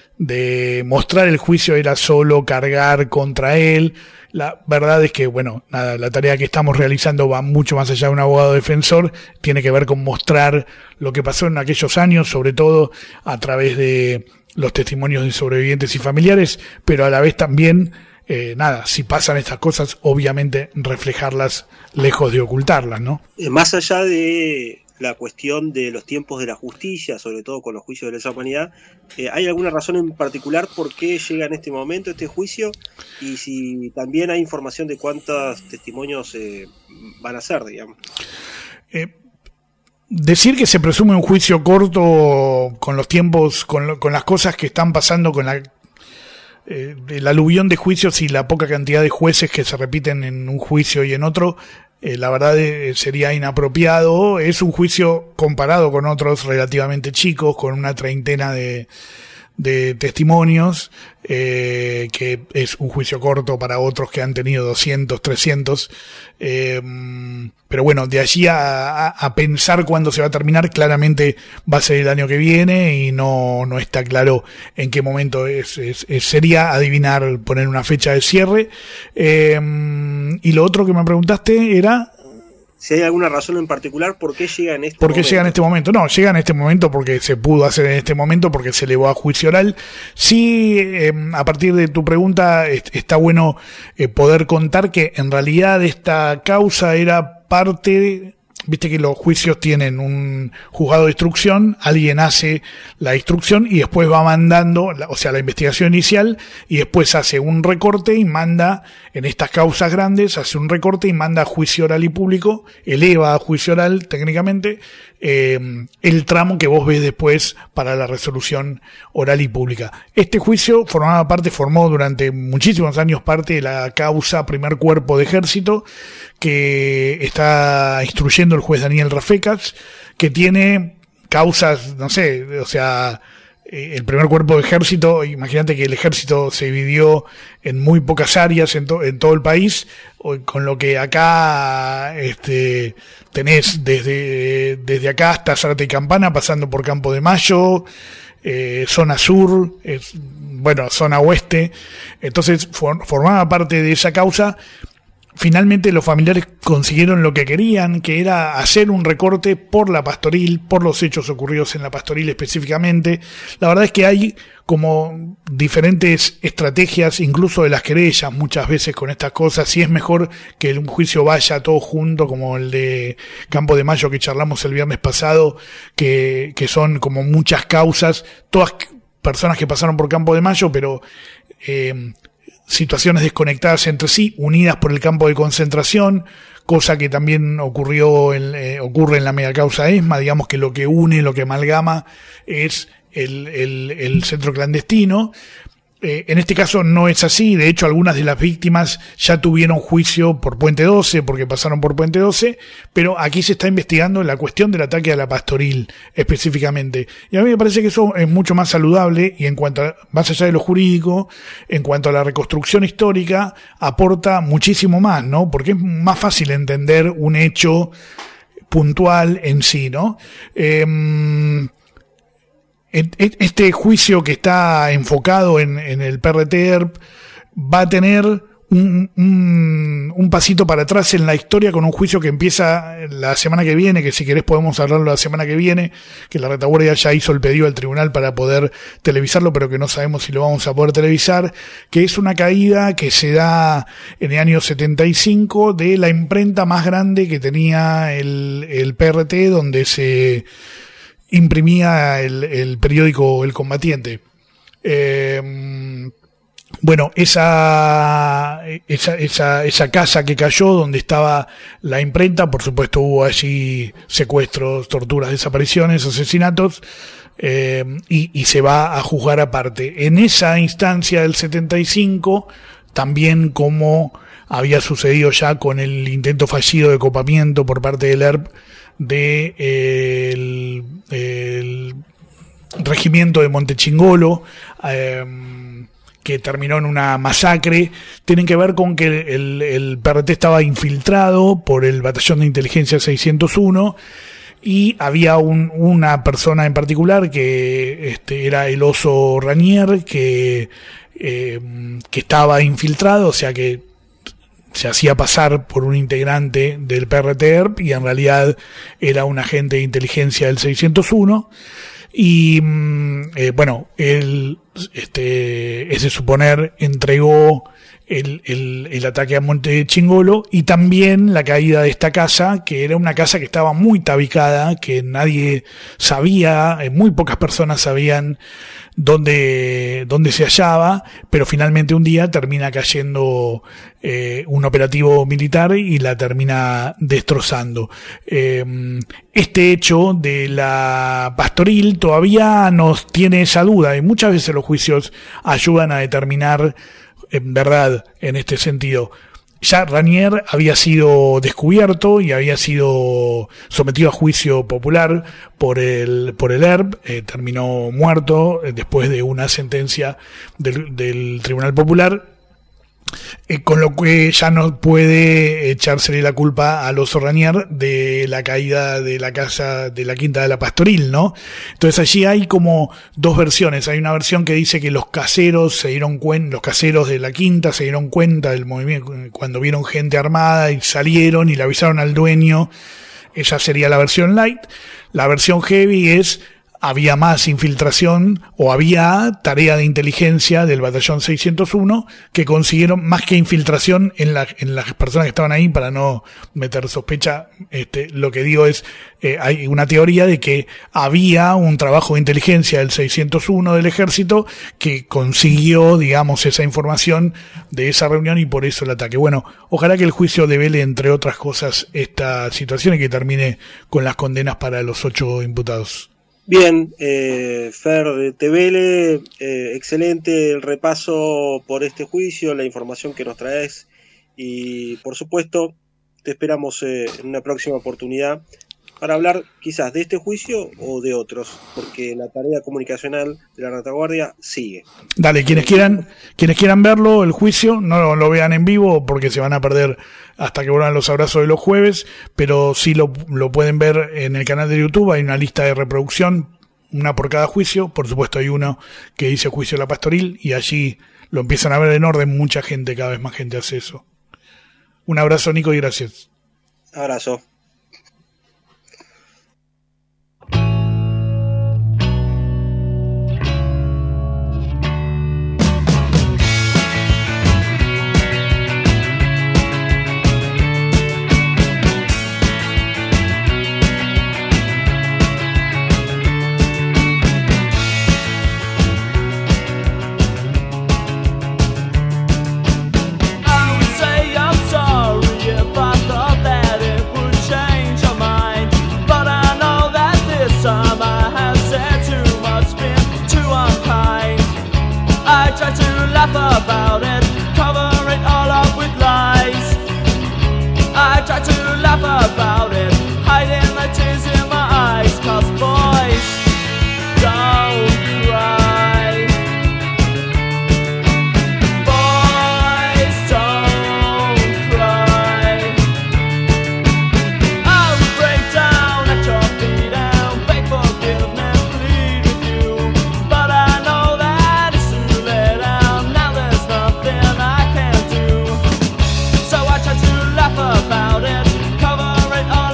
Speaker 9: de mostrar el juicio era solo cargar contra él. La verdad es que, bueno, nada, la tarea que estamos realizando va mucho más allá de un abogado defensor, tiene que ver con mostrar lo que pasó en aquellos años, sobre todo a través de los testimonios de sobrevivientes y familiares, pero a la vez también, eh, nada, si pasan estas cosas, obviamente reflejarlas lejos de ocultarlas, ¿no?
Speaker 21: Más allá de la cuestión de los tiempos de la justicia, sobre todo con los juicios de lesa humanidad, eh, ¿hay alguna razón en particular por qué llega en este momento este juicio? Y si también hay información de cuántos testimonios eh, van a ser, digamos.
Speaker 9: Eh, decir que se presume un juicio corto con los tiempos, con, lo, con las cosas que están pasando, con la eh, el aluvión de juicios y la poca cantidad de jueces que se repiten en un juicio y en otro, Eh, la verdad eh, sería inapropiado. Es un juicio comparado con otros relativamente chicos, con una treintena de, de testimonios, eh, que es un juicio corto para otros que han tenido doscientos, trescientos. Eh, pero bueno, de allí a, a, a pensar cuándo se va a terminar, claramente va a ser el año que viene y no, no está claro en qué momento es, es, es sería adivinar, poner una fecha de cierre. Eh, y lo otro que me preguntaste era...
Speaker 21: Si hay alguna razón en particular, ¿por qué llega en este
Speaker 9: ¿Por qué
Speaker 21: momento?
Speaker 9: llega en este momento? No, llega en este momento porque se pudo hacer en este momento, porque se elevó a juicio oral. Sí, eh, a partir de tu pregunta, est- está bueno eh, poder contar que en realidad esta causa era parte de... Viste que los juicios tienen un juzgado de instrucción, alguien hace la instrucción y después va mandando, o sea, la investigación inicial, y después hace un recorte y manda, en estas causas grandes, hace un recorte y manda a juicio oral y público, eleva a juicio oral técnicamente, eh, el tramo que vos ves después para la resolución oral y pública. Este juicio formaba parte, formó durante muchísimos años parte de la causa Primer Cuerpo de Ejército, que está instruyendo el juez Daniel Rafecas, que tiene causas, no sé, o sea, el Primer Cuerpo de Ejército, imagínate que el ejército se dividió en muy pocas áreas en, to, en todo el país, con lo que acá este, tenés desde, desde acá hasta Zárate y Campana, pasando por Campo de Mayo, eh, zona sur, es, bueno, zona oeste. Entonces for, formaba parte de esa causa. Finalmente los familiares consiguieron lo que querían, que era hacer un recorte por la Pastoril, por los hechos ocurridos en la Pastoril específicamente. La verdad es que hay como diferentes estrategias, incluso de las querellas, muchas veces con estas cosas. Si es mejor que un juicio vaya todo junto, como el de Campo de Mayo que charlamos el viernes pasado, que, que son como muchas causas, todas personas que pasaron por Campo de Mayo, pero... Eh, situaciones desconectadas entre sí, unidas por el campo de concentración, cosa que también ocurrió en, eh, ocurre en la megacausa ESMA, digamos que lo que une, lo que amalgama es el, el, el centro clandestino. Eh, en este caso no es así, de hecho algunas de las víctimas ya tuvieron juicio por Puente doce, porque pasaron por Puente doce, pero aquí se está investigando la cuestión del ataque a la Pastoril específicamente. Y a mí me parece que eso es mucho más saludable y en cuanto a, más allá de lo jurídico, en cuanto a la reconstrucción histórica, aporta muchísimo más, ¿no? Porque es más fácil entender un hecho puntual en sí, ¿no? Eh, Este juicio que está enfocado en, en el P R T E R P va a tener un, un, un pasito para atrás en la historia con un juicio que empieza la semana que viene, que si querés podemos hablarlo la semana que viene, que la retaguardia ya hizo el pedido al tribunal para poder televisarlo, pero que no sabemos si lo vamos a poder televisar, que es una caída que se da en el año setenta y cinco de la imprenta más grande que tenía el, el P R T, donde se imprimía el, el periódico El Combatiente. Eh, bueno, esa, esa, esa, esa casa que cayó donde estaba la imprenta, por supuesto hubo allí secuestros, torturas, desapariciones, asesinatos, eh, y, y se va a juzgar aparte. En esa instancia del setenta y cinco, también como había sucedido ya con el intento fallido de copamiento por parte del E R P de eh, el, el regimiento de Montechingolo, eh, que terminó en una masacre, tienen que ver con que el, el P R T estaba infiltrado por el Batallón de Inteligencia seiscientos uno y había un, una persona en particular que este, era el Oso Ranier, que, eh, que estaba infiltrado, o sea que se hacía pasar por un integrante del P R T E R P y en realidad era un agente de inteligencia del seiscientos uno. Y eh, bueno, él, este, es de suponer, entregó el, el, el ataque a Montechingolo y también la caída de esta casa, que era una casa que estaba muy tabicada, que nadie sabía, eh, muy pocas personas sabían dónde, dónde se hallaba, pero finalmente un día termina cayendo eh, un operativo militar y la termina destrozando. Eh, este hecho de la Pastoril todavía nos tiene esa duda y muchas veces los juicios ayudan a determinar en verdad en este sentido. Ya Ranier había sido descubierto y había sido sometido a juicio popular por el por el E R P, eh, terminó muerto eh, después de una sentencia del, del Tribunal Popular, eh, con lo que ya no puede echársele la culpa al Oso Ranier de la caída de la casa de la Quinta de la Pastoril, ¿no? Entonces allí hay como dos versiones. Hay una versión que dice que los caseros se dieron cuenta, los caseros de la Quinta se dieron cuenta del movimiento cuando vieron gente armada y salieron y le avisaron al dueño. Esa sería la versión light. La versión heavy es: había más infiltración o había tarea de inteligencia del batallón seiscientos uno que consiguieron más que infiltración en, la, en las personas que estaban ahí para no meter sospecha. Este, lo que digo es, eh, hay una teoría de que había un trabajo de inteligencia del seiscientos uno del ejército que consiguió, digamos, esa información de esa reunión y por eso el ataque. Bueno, ojalá que el juicio devele, entre otras cosas, esta situación y que termine con las condenas para los ocho imputados.
Speaker 21: Bien, eh, Fer de Tevele, eh, excelente el repaso por este juicio, la información que nos traes y por supuesto te esperamos eh, en una próxima oportunidad para hablar quizás de este juicio o de otros, porque la tarea comunicacional de la retaguardia sigue.
Speaker 9: Dale, quienes quieran, quienes quieran verlo, el juicio, no lo vean en vivo porque se van a perder hasta que vuelvan los abrazos de los jueves, pero sí lo, lo pueden ver en el canal de YouTube. Hay una lista de reproducción, una por cada juicio. Por supuesto hay uno que dice Juicio de la Pastoril y allí lo empiezan a ver en orden. Mucha gente, cada vez más gente hace eso. Un abrazo, Nico, y gracias.
Speaker 21: Abrazo.
Speaker 1: About it, cover it all up with lies. I try to laugh about it, hiding the tears in my eyes. Cause boys don't cry. Boys don't cry. I will break down at your feet and beg forgiveness, plead with you. But I know that it's too late and now there's nothing I can do. So I try to laugh about it, cover it all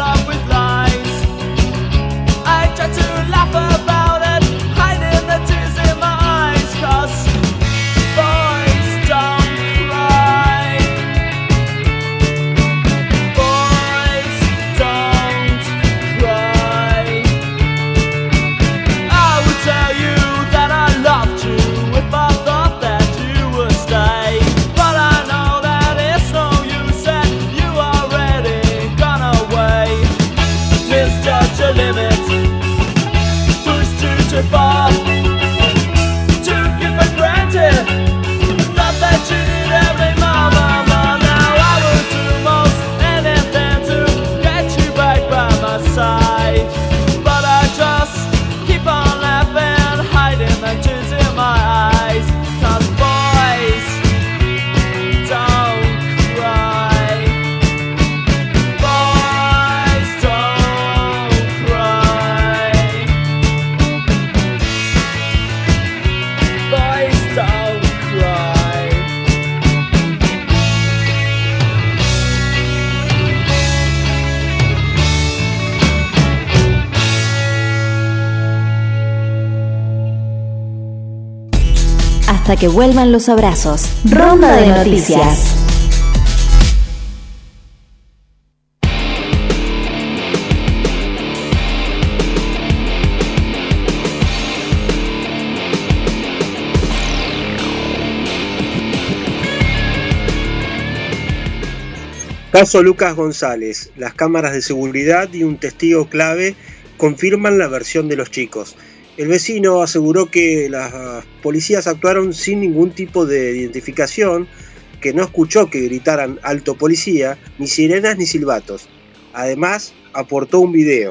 Speaker 20: hasta que vuelvan los abrazos. Ronda de noticias.
Speaker 21: Caso Lucas González. Las cámaras de seguridad y un testigo clave confirman la versión de los chicos. El vecino aseguró que las policías actuaron sin ningún tipo de identificación, que no escuchó que gritaran "alto policía", ni sirenas ni silbatos. Además, aportó un video.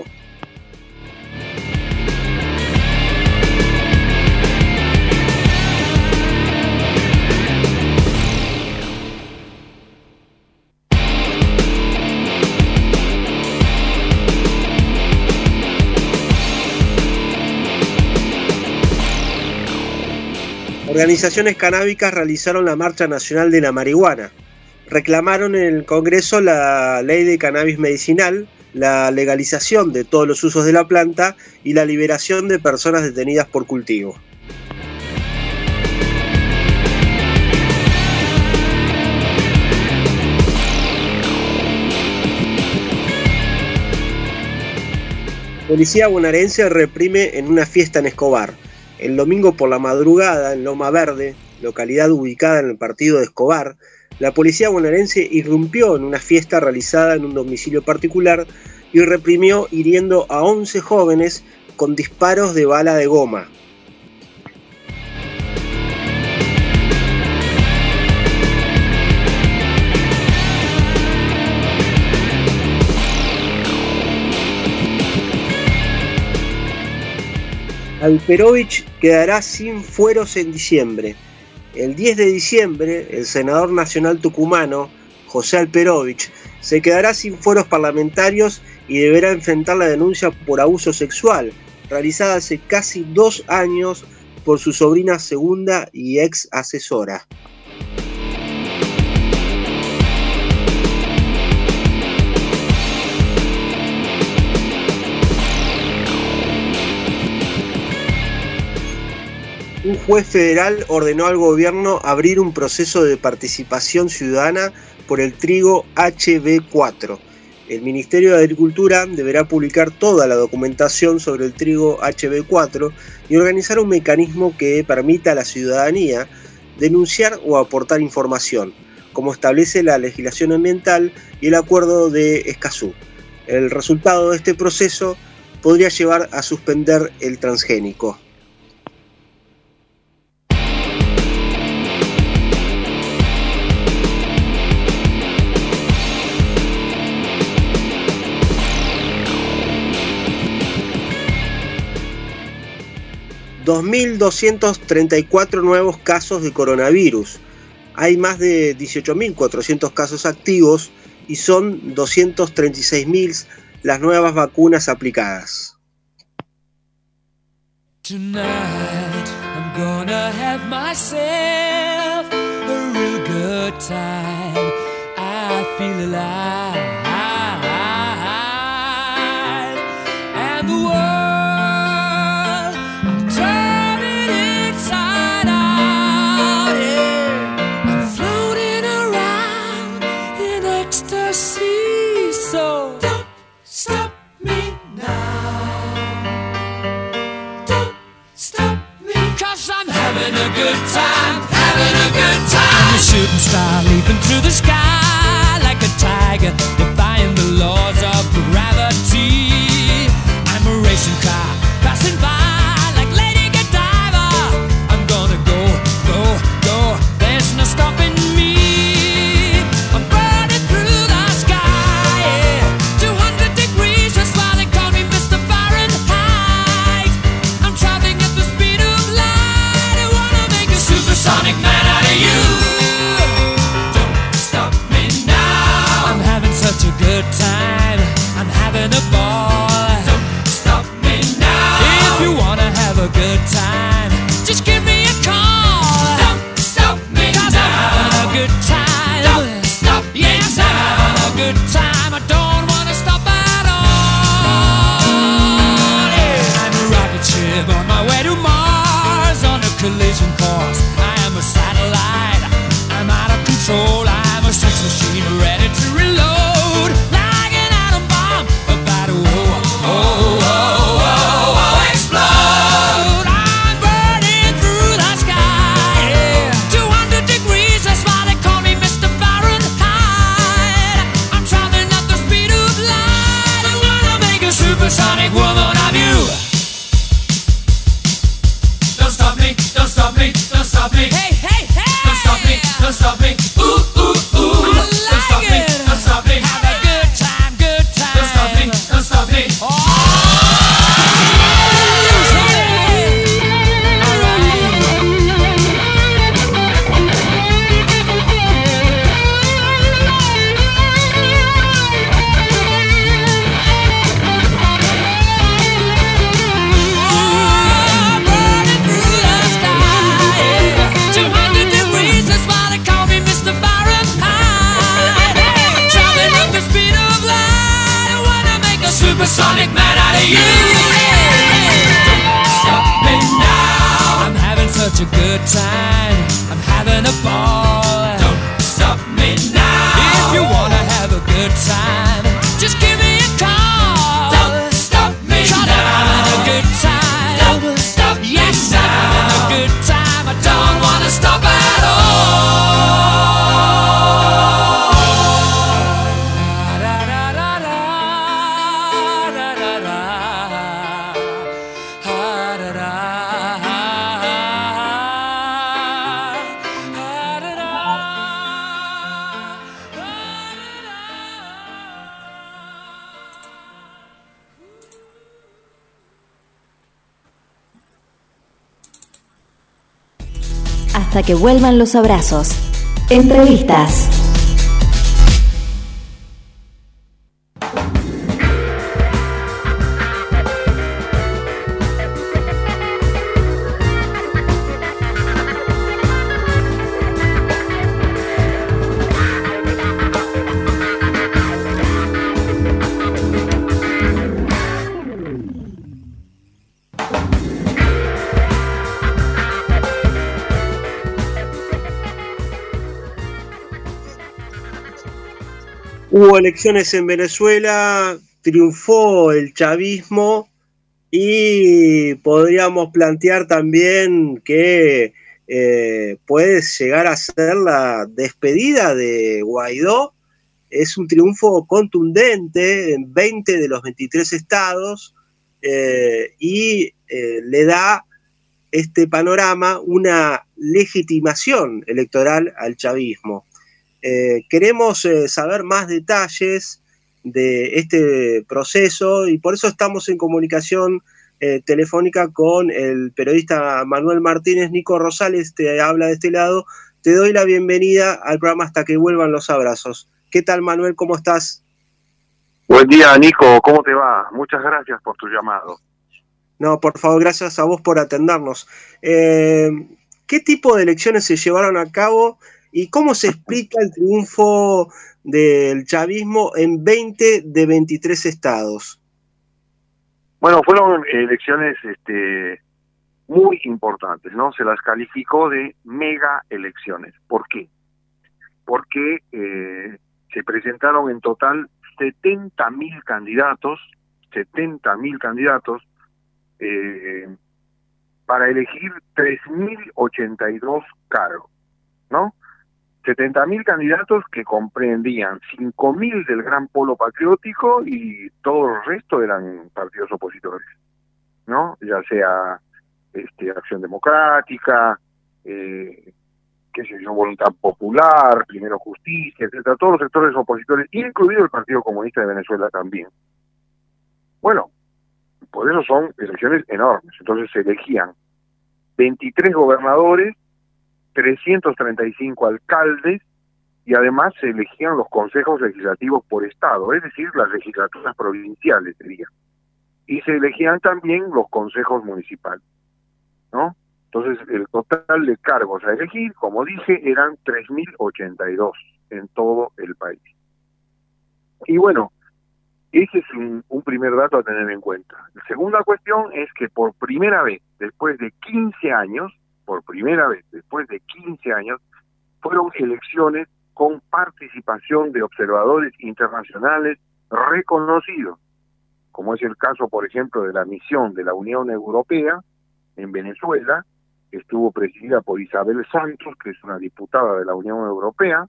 Speaker 21: Organizaciones canábicas realizaron la Marcha Nacional de la Marihuana. Reclamaron en el Congreso la ley de cannabis medicinal, la legalización de todos los usos de la planta y la liberación de personas detenidas por cultivo. Policía bonaerense reprime en una fiesta en Escobar. El domingo por la madrugada, en Loma Verde, localidad ubicada en el partido de Escobar, la policía bonaerense irrumpió en una fiesta realizada en un domicilio particular y reprimió hiriendo a once jóvenes con disparos de bala de goma. Alperovich quedará sin fueros en diciembre. El diez de diciembre, el senador nacional tucumano, José Alperovich, se quedará sin fueros parlamentarios y deberá enfrentar la denuncia por abuso sexual, realizada hace casi dos años por su sobrina segunda y ex asesora. Un juez federal ordenó al gobierno abrir un proceso de participación ciudadana por el trigo H B cuatro. El Ministerio de Agricultura deberá publicar toda la documentación sobre el trigo H B cuatro y organizar un mecanismo que permita a la ciudadanía denunciar o aportar información, como establece la legislación ambiental y el acuerdo de Escazú. El resultado de este proceso podría llevar a suspender el transgénico. dos mil doscientos treinta y cuatro nuevos casos de coronavirus. Hay más de dieciocho mil cuatrocientos casos activos y son doscientos treinta y seis mil las nuevas vacunas aplicadas.
Speaker 1: Tonight I'm gonna have myself a real good time. I feel alive. And the world good time, having a good time. I'm a shooting star leaping through the sky like a tiger, defying the laws of gravity. I'm a racing car passing by like Lady Godiva. I'm gonna go, go, go. There's no stopping me. I'm burning through the sky, yeah. two hundred degrees, that's why they call me Mister Fahrenheit. I'm traveling at the speed of light. Supersonic man out of you. Don't stop me now. I'm having such a good time. I'm having a ball. Don't stop me now. If you wanna have a good time, just give me a call. Don't stop me now. I'm having a good time. Don't stop me now. Yes, I'm having a good time. I don't wanna stop at all. Yeah. I'm a rocket ship on my way to Mars on a collision course. I am supersonic man out of you. Don't stop me now. I'm having such a good time. I'm having a ball. Don't stop me now. If you wanna have a good time, just give me a call. Don't stop me now. I'm having a good time. Don't stop me now. Yes, I'm having a good time. I don't wanna stop at all.
Speaker 20: Hasta que vuelvan los abrazos. Entrevistas.
Speaker 21: Hubo elecciones en Venezuela, triunfó el chavismo y podríamos plantear también que eh, puede llegar a ser la despedida de Guaidó. Es un triunfo contundente en veinte de los veintitrés estados eh, y eh, le da este panorama una legitimación electoral al chavismo. Eh, queremos eh, saber más detalles de este proceso y por eso estamos en comunicación eh, telefónica con el periodista Manuel Martínez. Nico Rosales te habla de este lado. Te doy la bienvenida al programa Hasta que vuelvan los abrazos. ¿Qué tal, Manuel? ¿Cómo estás?
Speaker 10: Buen día, Nico. ¿Cómo te va? Muchas gracias por tu llamado.
Speaker 21: No, por favor, gracias a vos por atendernos. Eh, ¿Qué tipo de elecciones se llevaron a cabo? ¿Y cómo se explica el triunfo del chavismo en veinte de veintitrés estados?
Speaker 10: Bueno, fueron elecciones este, muy importantes, ¿no? Se las calificó de mega elecciones. ¿Por qué? Porque eh, se presentaron en total setenta mil candidatos, setenta mil candidatos, eh, para elegir tres mil ochenta y dos cargos, ¿no? setenta mil candidatos que comprendían cinco mil del Gran Polo Patriótico y todo el resto eran partidos opositores, ¿no? Ya sea este, Acción Democrática, eh, qué sé yo, Voluntad Popular, Primero Justicia, etcétera, todos los sectores opositores, incluido el Partido Comunista de Venezuela también. Bueno, por eso son elecciones enormes. Entonces se elegían veintitrés gobernadores, trescientos treinta y cinco alcaldes y además se elegían los consejos legislativos por estado, es decir, las legislaturas provinciales serían. Y se elegían también los consejos municipales, ¿no? Entonces el total de cargos a elegir, como dije, eran tres mil ochenta y dos en todo el país. Y bueno, ese es un, un primer dato a tener en cuenta. La segunda cuestión es que por primera vez, después de quince años, por primera vez, después de quince años, fueron elecciones con participación de observadores internacionales reconocidos, como es el caso, por ejemplo, de la misión de la Unión Europea en Venezuela, que estuvo presidida por Isabel Santos, que es una diputada de la Unión Europea,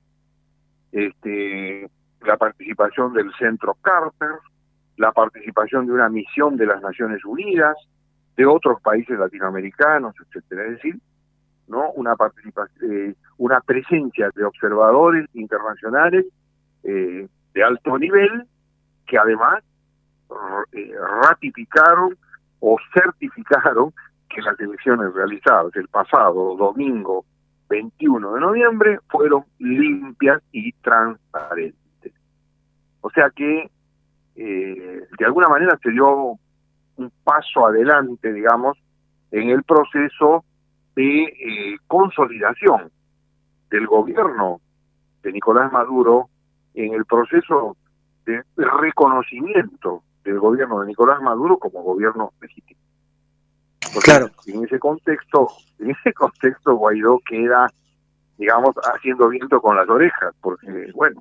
Speaker 10: este, la participación del Centro Carter, la participación de una misión de las Naciones Unidas, de otros países latinoamericanos, etcétera. Es decir, ¿no? Una participación, eh, una presencia de observadores internacionales eh, de alto nivel que además eh, ratificaron o certificaron que las elecciones realizadas el pasado domingo veintiuno de noviembre fueron limpias y transparentes. O sea que eh, de alguna manera se dio un paso adelante, digamos, en el proceso de eh, consolidación del gobierno de Nicolás Maduro, en el proceso de reconocimiento del gobierno de Nicolás Maduro como gobierno legítimo. Entonces,
Speaker 21: claro.
Speaker 10: En ese contexto, en ese contexto Guaidó queda, digamos, haciendo viento con las orejas, porque, bueno,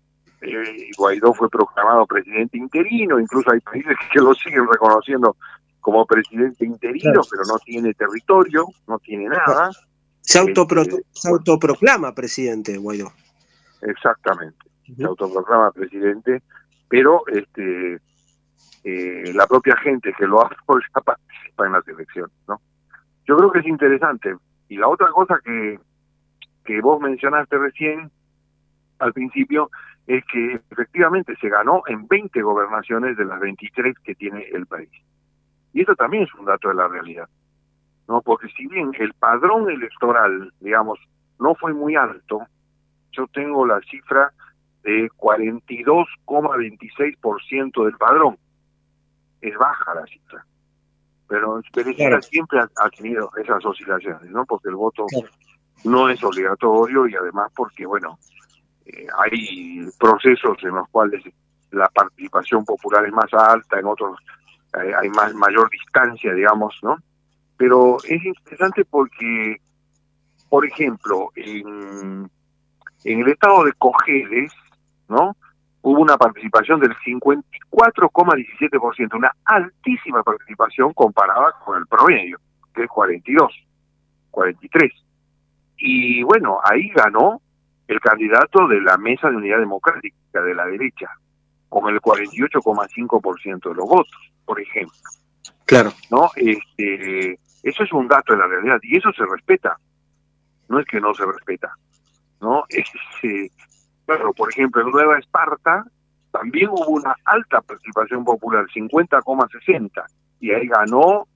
Speaker 10: eh, Guaidó fue proclamado presidente interino, incluso hay países que lo siguen reconociendo como presidente interino, claro. Pero no tiene territorio, no tiene nada.
Speaker 21: Se, autopro este, se autoproclama presidente Guaidó.
Speaker 10: Exactamente, uh-huh. Se autoproclama presidente, pero este eh, la propia gente que lo apoya participa en las elecciones, ¿no? Yo creo que es interesante. Y la otra cosa que, que vos mencionaste recién, al principio, es que efectivamente se ganó en veinte gobernaciones de las veintitrés que tiene el país. Y eso también es un dato de la realidad, ¿no? Porque si bien el padrón electoral, digamos, no fue muy alto, yo tengo la cifra de cuarenta y dos coma veintiséis por ciento del padrón. Es baja la cifra. Pero Venezuela claro. siempre ha, ha tenido esas oscilaciones, ¿no? Porque el voto claro. no es obligatorio y además porque, bueno, eh, hay procesos en los cuales la participación popular es más alta, en otros eh, hay más mayor distancia, digamos, ¿no? Pero es interesante porque, por ejemplo, en, en el estado de Cojedes, ¿no? Hubo una participación del cincuenta y cuatro coma diecisiete por ciento, una altísima participación comparada con el promedio, que es cuarenta y dos, cuarenta y tres. Y bueno, ahí ganó el candidato de la Mesa de Unidad Democrática de la derecha, con el cuarenta y ocho coma cinco por ciento de los votos, por ejemplo.
Speaker 21: Claro.
Speaker 10: ¿No? Este, eso es un dato de la realidad, y eso se respeta. No es que no se respeta, ¿no? Es, eh, Bueno, por ejemplo, en Nueva Esparta también hubo una alta participación popular, cincuenta coma sesenta, y ahí ganó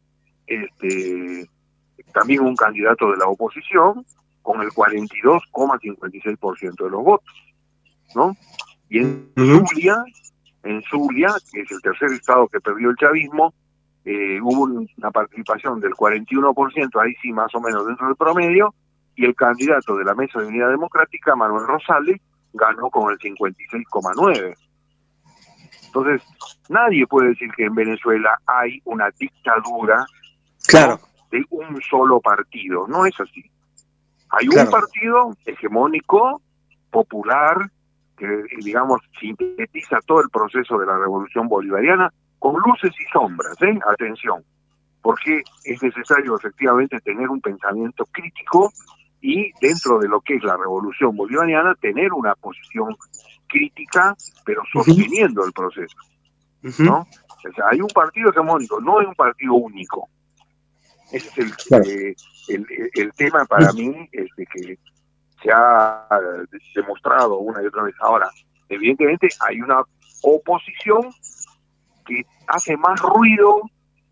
Speaker 10: este también un candidato de la oposición con el cuarenta y dos coma cincuenta y seis por ciento de los votos, ¿no? Y en uh-huh. Zulia, en Zulia, que es el tercer estado que perdió el chavismo, eh, hubo una participación del cuarenta y uno por ciento, ahí sí más o menos dentro del promedio, y el candidato de la Mesa de Unidad Democrática, Manuel Rosales, ganó con el cincuenta y seis coma nueve. Entonces, nadie puede decir que en Venezuela hay una dictadura
Speaker 21: claro.
Speaker 10: ¿no? de un solo partido. No es así. Hay
Speaker 21: claro.
Speaker 10: un partido hegemónico, popular, que, digamos, sintetiza todo el proceso de la revolución bolivariana, con luces y sombras, ¿eh? Atención, porque es necesario efectivamente tener un pensamiento crítico y dentro de lo que es la revolución bolivariana tener una posición crítica, pero sosteniendo uh-huh. el proceso, uh-huh. ¿no? O sea, hay un partido hegemónico, no hay un partido único. Ese es el, claro. eh, el, el tema para mí este, que se ha demostrado una y otra vez. Ahora, evidentemente hay una oposición que hace más ruido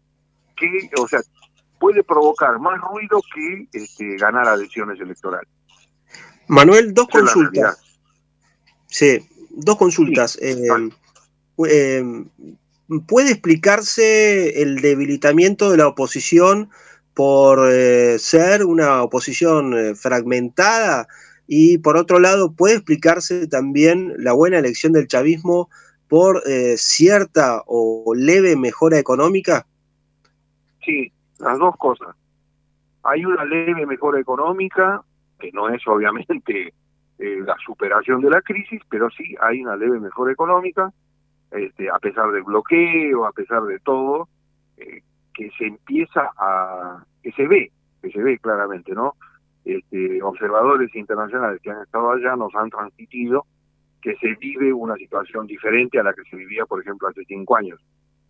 Speaker 10: que, o sea, puede provocar más ruido que este, ganar adhesiones electorales.
Speaker 21: Manuel, dos Esa consultas. Sí, dos consultas. Sí. Eh, eh, ¿Puede explicarse el debilitamiento de la oposición por eh, ser una oposición eh, fragmentada? Y por otro lado, ¿puede explicarse también la buena elección del chavismo por eh, cierta o leve mejora económica?
Speaker 10: Sí, las dos cosas. Hay una leve mejora económica, que no es obviamente eh, la superación de la crisis, pero sí hay una leve mejora económica, este, a pesar del bloqueo, a pesar de todo, eh, que se empieza a, que se ve, que se ve claramente, ¿no? Este, observadores internacionales que han estado allá nos han transmitido que se vive una situación diferente a la que se vivía, por ejemplo, hace cinco años.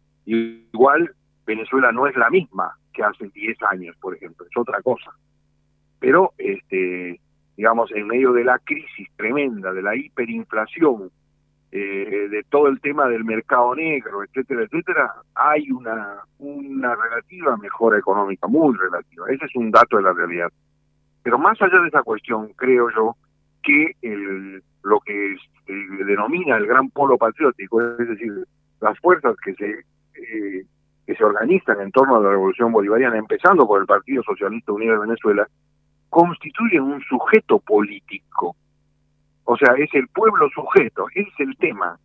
Speaker 10: Y igual Venezuela no es la misma que hace diez años, por ejemplo, es otra cosa. Pero, este, digamos, en medio de la crisis tremenda, de la hiperinflación, eh, de todo el tema del mercado negro, etcétera, etcétera, hay una, una relativa mejora económica, muy relativa. Ese es un dato de la realidad. Pero más allá de esa cuestión, creo yo que el, lo que se denomina el gran polo patriótico, es decir, las fuerzas que se eh, que se organizan en torno a la revolución bolivariana, empezando por el Partido Socialista Unido de Venezuela, constituyen un sujeto político. O sea, es el pueblo sujeto, ese es el tema.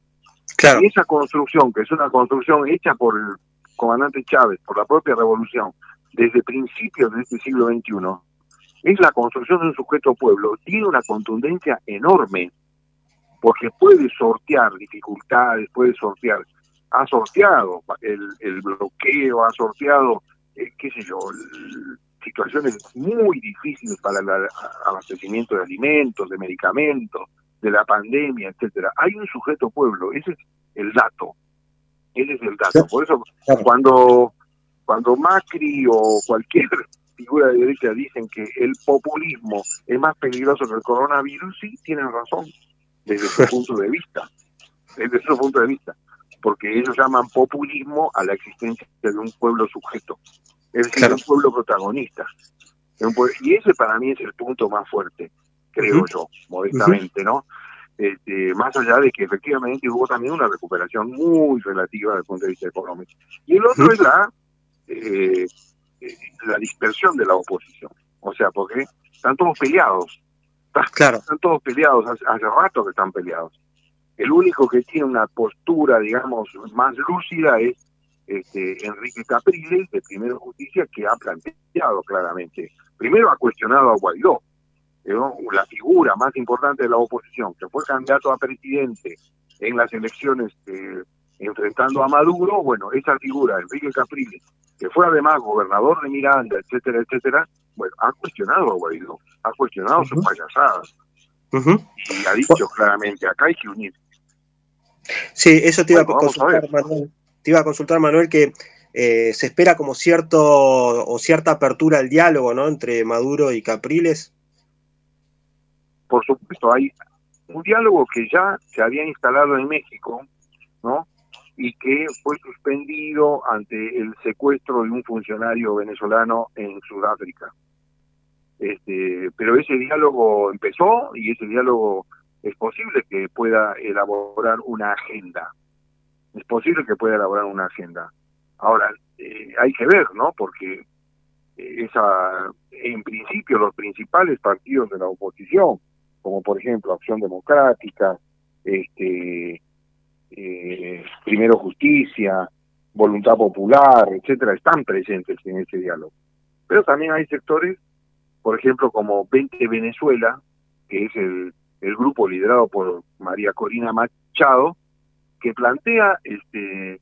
Speaker 21: Claro.
Speaker 10: Y esa construcción, que es una construcción hecha por el comandante Chávez, por la propia revolución, desde principios de este siglo veintiuno, es la construcción de un sujeto pueblo. Tiene una contundencia enorme, porque puede sortear dificultades, puede sortear, ha sorteado el, el bloqueo, ha sorteado, eh, qué sé yo, el, situaciones muy difíciles para el abastecimiento de alimentos, de medicamentos, de la pandemia, etcétera. Hay un sujeto pueblo, ese es el dato, ese es el dato. Por eso cuando, cuando Macri o cualquier figura de derecha dicen que el populismo es más peligroso que el coronavirus, sí, tienen razón, desde su punto de vista, desde su punto de vista, porque ellos llaman populismo a la existencia de un pueblo sujeto. Es decir, claro, un pueblo protagonista. Un pueblo, y ese para mí es el punto más fuerte, creo uh-huh. yo, modestamente, uh-huh. ¿no? Este, más allá de que efectivamente hubo también una recuperación muy relativa desde el punto de vista económico. Y el otro uh-huh. es la, eh, eh, la dispersión de la oposición. O sea, porque están todos peleados. Están, claro. están todos peleados, hace, hace rato que están peleados. El único que tiene una postura, digamos, más lúcida es Este, Enrique Capriles, de Primero Justicia, que ha planteado claramente, primero ha cuestionado a Guaidó, ¿no? La figura más importante de la oposición, que fue candidato a presidente en las elecciones eh, enfrentando a Maduro. Bueno, esa figura, Enrique Capriles, que fue además gobernador de Miranda, etcétera, etcétera, bueno, ha cuestionado a Guaidó, ha cuestionado uh-huh. sus payasadas, uh-huh. y ha dicho claramente, acá hay que unir.
Speaker 21: Sí, eso te iba bueno, a consultar, Manuel. Te iba a consultar, Manuel, que eh, se espera como cierto o cierta apertura al diálogo, ¿no?, entre Maduro y Capriles.
Speaker 10: Por supuesto, hay un diálogo que ya se había instalado en México, ¿no?, y que fue suspendido ante el secuestro de un funcionario venezolano en Sudáfrica. Este, pero ese diálogo empezó y ese diálogo es posible que pueda elaborar una agenda. Es posible que pueda elaborar una agenda. Ahora, eh, hay que ver, ¿no? Porque eh, esa, en principio, los principales partidos de la oposición, como por ejemplo Acción Democrática, este, eh, Primero Justicia, Voluntad Popular, etcétera, están presentes en ese diálogo. Pero también hay sectores, por ejemplo, como veinte Venezuela, que es el, el grupo liderado por María Corina Machado, que plantea este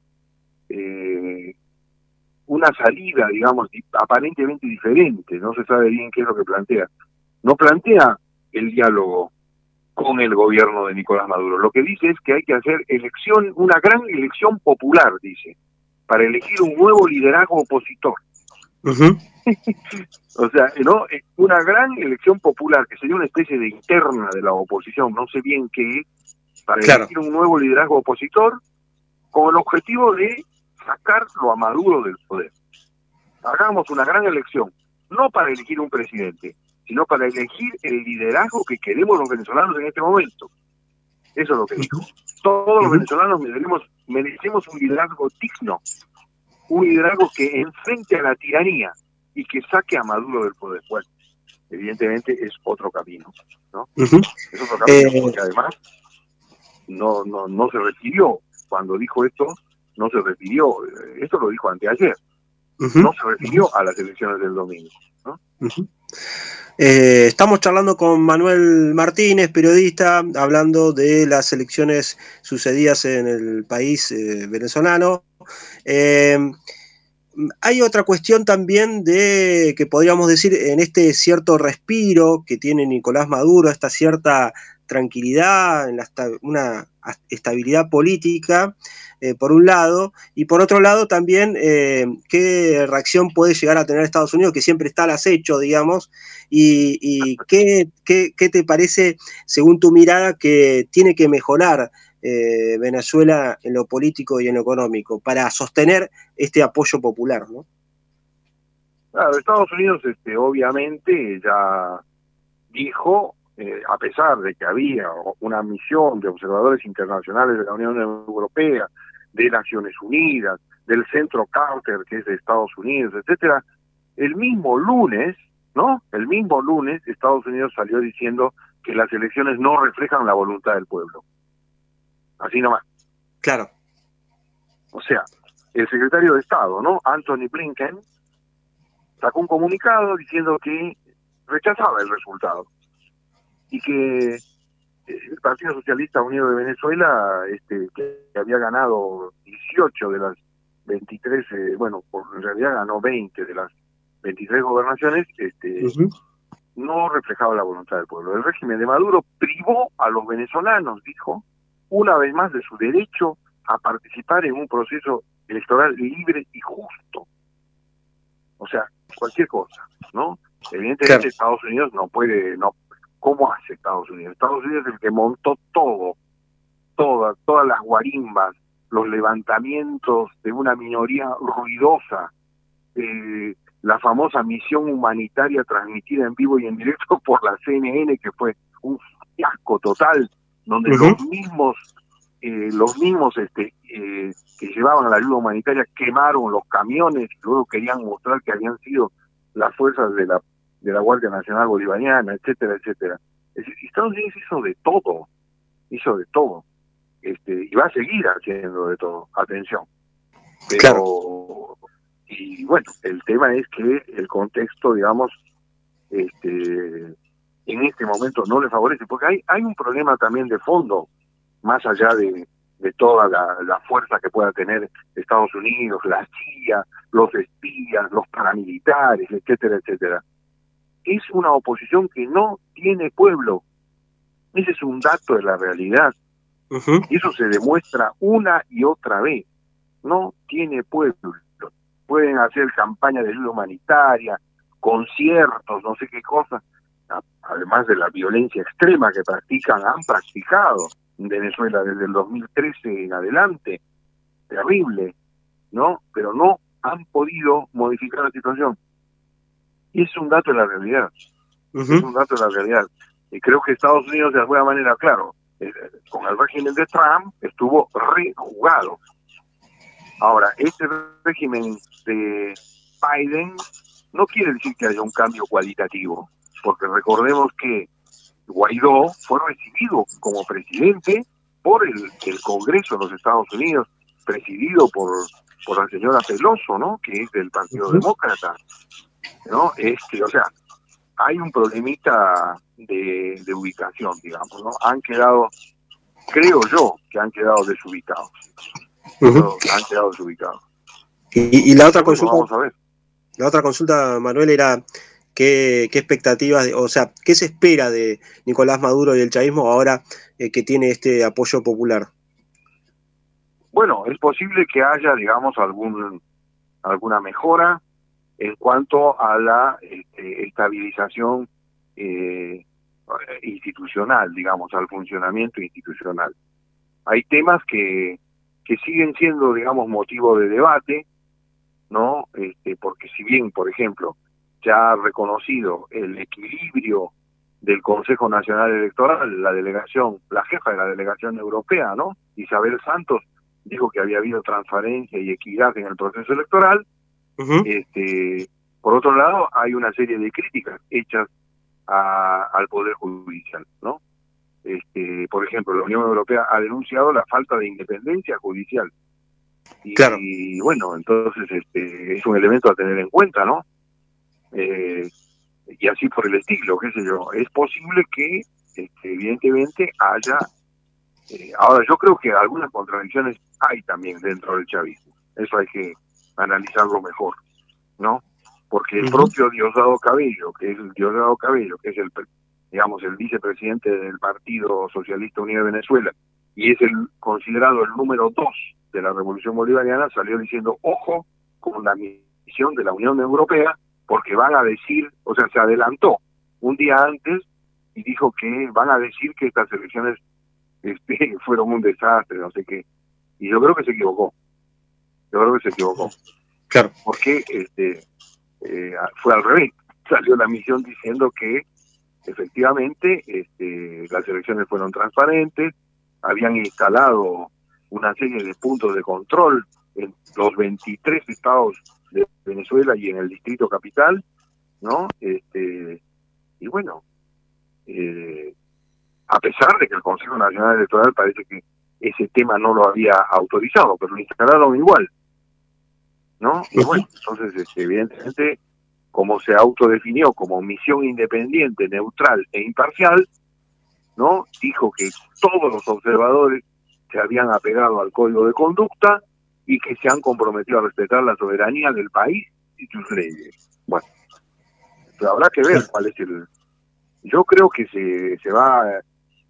Speaker 10: eh, una salida, digamos, aparentemente diferente. No se sabe bien qué es lo que plantea. No plantea el diálogo con el gobierno de Nicolás Maduro. Lo que dice es que hay que hacer elección, una gran elección popular, dice, para elegir un nuevo liderazgo opositor. Uh-huh. O sea, ¿no? Una gran elección popular, que sería una especie de interna de la oposición, no sé bien qué es, para claro. elegir un nuevo liderazgo opositor, con el objetivo de sacarlo a Maduro del poder. Hagamos una gran elección, no para elegir un presidente, sino para elegir el liderazgo que queremos los venezolanos en este momento. Eso es lo que dijo. Todos los venezolanos merecemos, merecemos un liderazgo digno, un liderazgo que enfrente a la tiranía y que saque a Maduro del poder. Bueno, evidentemente es otro camino, ¿no? Uh-huh. Es otro camino eh... porque además no no no se refirió, cuando dijo esto, no se refirió, esto lo dijo anteayer, uh-huh. no se refirió a las elecciones del domingo, ¿no?
Speaker 21: Uh-huh. Eh, estamos charlando con Manuel Martínez, periodista, hablando de las elecciones sucedidas en el país eh, venezolano. Eh, hay otra cuestión también de, que podríamos decir, en este cierto respiro que tiene Nicolás Maduro, esta cierta tranquilidad, en la, una estabilidad política, eh, por un lado, y por otro lado también eh, qué reacción puede llegar a tener Estados Unidos, que siempre está al acecho, digamos, y, y qué, qué, qué te parece, según tu mirada, que tiene que mejorar eh, Venezuela en lo político y en lo económico para sostener este apoyo popular, ¿no?
Speaker 10: Claro, Estados Unidos este, obviamente ya dijo, Eh, a pesar de que había una misión de observadores internacionales de la Unión Europea, de Naciones Unidas, del Centro Carter, que es de Estados Unidos, etcétera, el mismo lunes, ¿no? El mismo lunes Estados Unidos salió diciendo que las elecciones no reflejan la voluntad del pueblo. Así nomás.
Speaker 21: Claro.
Speaker 10: O sea, el secretario de Estado, ¿no? Anthony Blinken, sacó un comunicado diciendo que rechazaba el resultado y que el Partido Socialista Unido de Venezuela, este, que había ganado dieciocho de las veintitrés, eh, bueno, por, en realidad ganó veinte de las veintitrés gobernaciones, este, uh-huh. no reflejaba la voluntad del pueblo. El régimen de Maduro privó a los venezolanos, dijo, una vez más de su derecho a participar en un proceso electoral libre y justo. O sea, cualquier cosa, ¿no? Evidentemente claro. Estados Unidos no puede, no, ¿cómo hace Estados Unidos? Estados Unidos es el que montó todo, todas, todas las guarimbas, los levantamientos de una minoría ruidosa, eh, la famosa misión humanitaria transmitida en vivo y en directo por la C N N, que fue un fiasco total, donde uh-huh. los mismos eh, los mismos este eh, que llevaban a la ayuda humanitaria quemaron los camiones y luego querían mostrar que habían sido las fuerzas de la de la Guardia Nacional Bolivariana, etcétera, etcétera. Es decir, Estados Unidos hizo de todo, hizo de todo, este y va a seguir haciendo de todo, atención. Pero, claro. Y bueno, el tema es que el contexto, digamos, este en este momento no le favorece, porque hay hay un problema también de fondo, más allá de, de toda la, la fuerza que pueda tener Estados Unidos, la C I A, los espías, los paramilitares, etcétera, etcétera. Es una oposición que no tiene pueblo. Ese es un dato de la realidad. Uh-huh. Y eso se demuestra una y otra vez. No tiene pueblo. Pueden hacer campaña de ayuda humanitaria, conciertos, no sé qué cosa. Además de la violencia extrema que practican, han practicado en Venezuela desde el dos mil trece en adelante. Terrible, ¿no? Pero no han podido modificar la situación. Y es un dato de la realidad. Uh-huh. Es un dato de la realidad. Y creo que Estados Unidos, de alguna manera, claro, eh, con el régimen de Trump, estuvo rejugado. Ahora, este régimen de Biden no quiere decir que haya un cambio cualitativo, porque recordemos que Guaidó fue recibido como presidente por el, el Congreso de los Estados Unidos, presidido por, por la señora Pelosi, ¿no? Que es del Partido uh-huh. Demócrata. ¿No? Este, o sea, hay un problemita de, de ubicación, digamos, ¿no? Han quedado, creo yo, que han quedado desubicados. Uh-huh. Han quedado desubicados.
Speaker 21: Y, y la otra consulta,
Speaker 10: vamos a ver.
Speaker 21: La otra consulta, Manuel, era qué, qué expectativas, de, o sea, qué se espera de Nicolás Maduro y el chavismo ahora eh, que tiene este apoyo popular.
Speaker 10: Bueno, es posible que haya, digamos, algún alguna mejora en cuanto a la este, estabilización eh, institucional, digamos, al funcionamiento institucional. Hay temas que, que siguen siendo, digamos, motivo de debate, ¿no? Este, porque si bien, por ejemplo, ya ha reconocido el equilibrio del Consejo Nacional Electoral, la delegación, la jefa de la delegación europea, ¿no? Isabel Santos, dijo que había habido transparencia y equidad en el proceso electoral. Uh-huh. Este, por otro lado, hay una serie de críticas hechas a, al Poder Judicial, ¿no? Este, por ejemplo, la Unión Europea ha denunciado la falta de independencia judicial. Y, claro. y bueno, entonces este, es un elemento a tener en cuenta, ¿no? Eh, y así por el estilo, qué sé yo. Es posible que, este, evidentemente, haya... Eh, ahora, yo creo que algunas contradicciones hay también dentro del chavismo. Eso hay que analizarlo mejor, ¿no? Porque el uh-huh. propio Diosdado Cabello, que es el Diosdado Cabello, que es el, digamos, el vicepresidente del Partido Socialista Unido de Venezuela, y es el considerado el número dos de la Revolución Bolivariana, salió diciendo, ojo con la misión de la Unión Europea, porque van a decir, o sea, se adelantó un día antes y dijo que van a decir que estas elecciones este, fueron un desastre, no sé qué. Y yo creo que se equivocó. Yo creo que se equivocó.
Speaker 21: Claro.
Speaker 10: Porque este eh, fue al revés. Salió la misión diciendo que efectivamente este, las elecciones fueron transparentes, habían instalado una serie de puntos de control en los veintitrés estados de Venezuela y en el Distrito Capital, ¿no? Este, y bueno, eh, a pesar de que el Consejo Nacional Electoral parece que ese tema no lo había autorizado, pero lo instalaron igual, ¿no? Y bueno, entonces este, evidentemente, como se autodefinió como misión independiente, neutral e imparcial, ¿no? Dijo que todos los observadores se habían apegado al código de conducta y que se han comprometido a respetar la soberanía del país y sus leyes. Bueno, pero habrá que ver cuál es el... Yo creo que se, se va a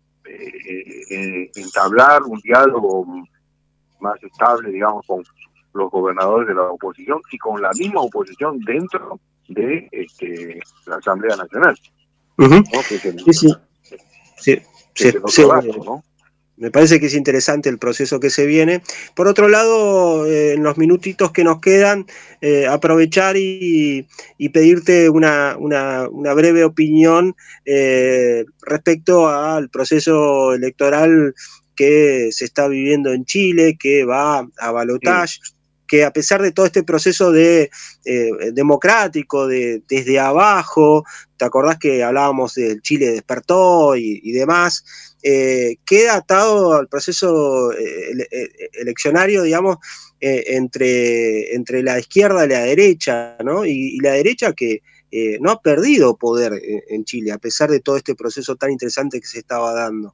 Speaker 10: eh, eh, entablar un diálogo más estable, digamos, con los gobernadores de la oposición y con la misma oposición dentro de este, la Asamblea Nacional.
Speaker 21: Uh-huh.
Speaker 10: ¿No? Que es el,
Speaker 21: sí, sí. Sí,
Speaker 10: que es
Speaker 21: sí,
Speaker 10: el otro
Speaker 21: sí,
Speaker 10: lado, ¿no?
Speaker 21: Me parece que es interesante el proceso que se viene. Por otro lado, eh, en los minutitos que nos quedan, eh, aprovechar y, y pedirte una, una, una breve opinión eh, respecto al proceso electoral que se está viviendo en Chile, que va a balotaje, sí. que a pesar de todo este proceso de eh, democrático, de desde abajo, ¿te acordás que hablábamos del Chile despertó y, y demás? Eh, queda atado al proceso eh, ele eleccionario, digamos, eh, entre, entre la izquierda y la derecha, ¿no? Y, y la derecha que eh, no ha perdido poder en, en Chile, a pesar de todo este proceso tan interesante que se estaba dando.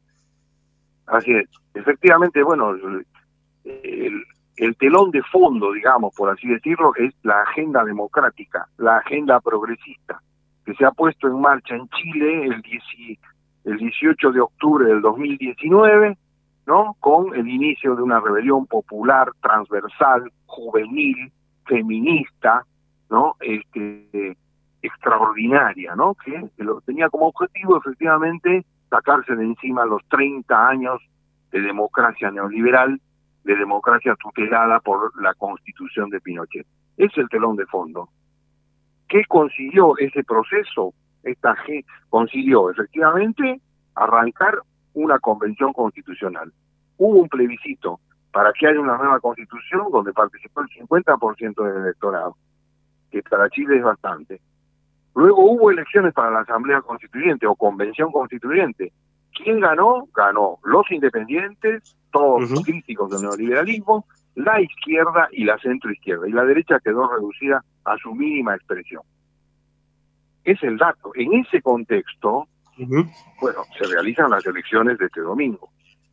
Speaker 10: Así es. Efectivamente, bueno, el, el, el telón de fondo, digamos, por así decirlo, es la agenda democrática, la agenda progresista, que se ha puesto en marcha en Chile el dieciocho el dieciocho de octubre del dos mil diecinueve, ¿no? Con el inicio de una rebelión popular, transversal, juvenil, feminista, ¿no? Este, extraordinaria, ¿no? Que, que lo tenía como objetivo, efectivamente, sacarse de encima los treinta años de democracia neoliberal, de democracia tutelada por la Constitución de Pinochet. Es el telón de fondo. ¿Qué consiguió ese proceso? Esta G consiguió efectivamente arrancar una convención constitucional. Hubo un plebiscito para que haya una nueva constitución donde participó el cincuenta por ciento del electorado, que para Chile es bastante. Luego hubo elecciones para la Asamblea Constituyente o Convención Constituyente. ¿Quién ganó? Ganó los independientes, todos uh-huh. los críticos del neoliberalismo, la izquierda y la centroizquierda. Y la derecha quedó reducida a su mínima expresión. Es el dato. En ese contexto, uh-huh. bueno, se realizan las elecciones de este domingo.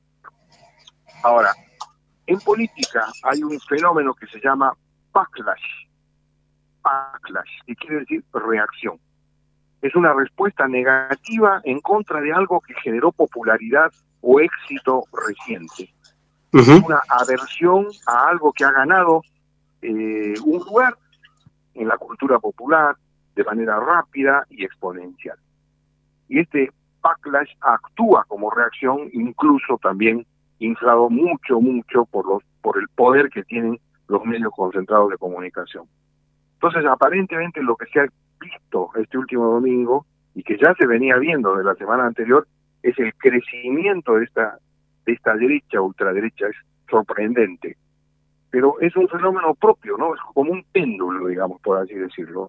Speaker 10: Ahora, en política hay un fenómeno que se llama backlash. Backlash, que quiere decir reacción. Es una respuesta negativa en contra de algo que generó popularidad o éxito reciente. Uh-huh. Es una aversión a algo que ha ganado eh, un lugar en la cultura popular, de manera rápida y exponencial. Y este backlash actúa como reacción, incluso también inflado mucho, mucho por los por el poder que tienen los medios concentrados de comunicación. Entonces, aparentemente lo que se ha visto este último domingo, y que ya se venía viendo de la semana anterior, es el crecimiento de esta, de esta derecha, ultraderecha, es sorprendente. Pero es un fenómeno propio, ¿no? Es como un péndulo, digamos, por así decirlo.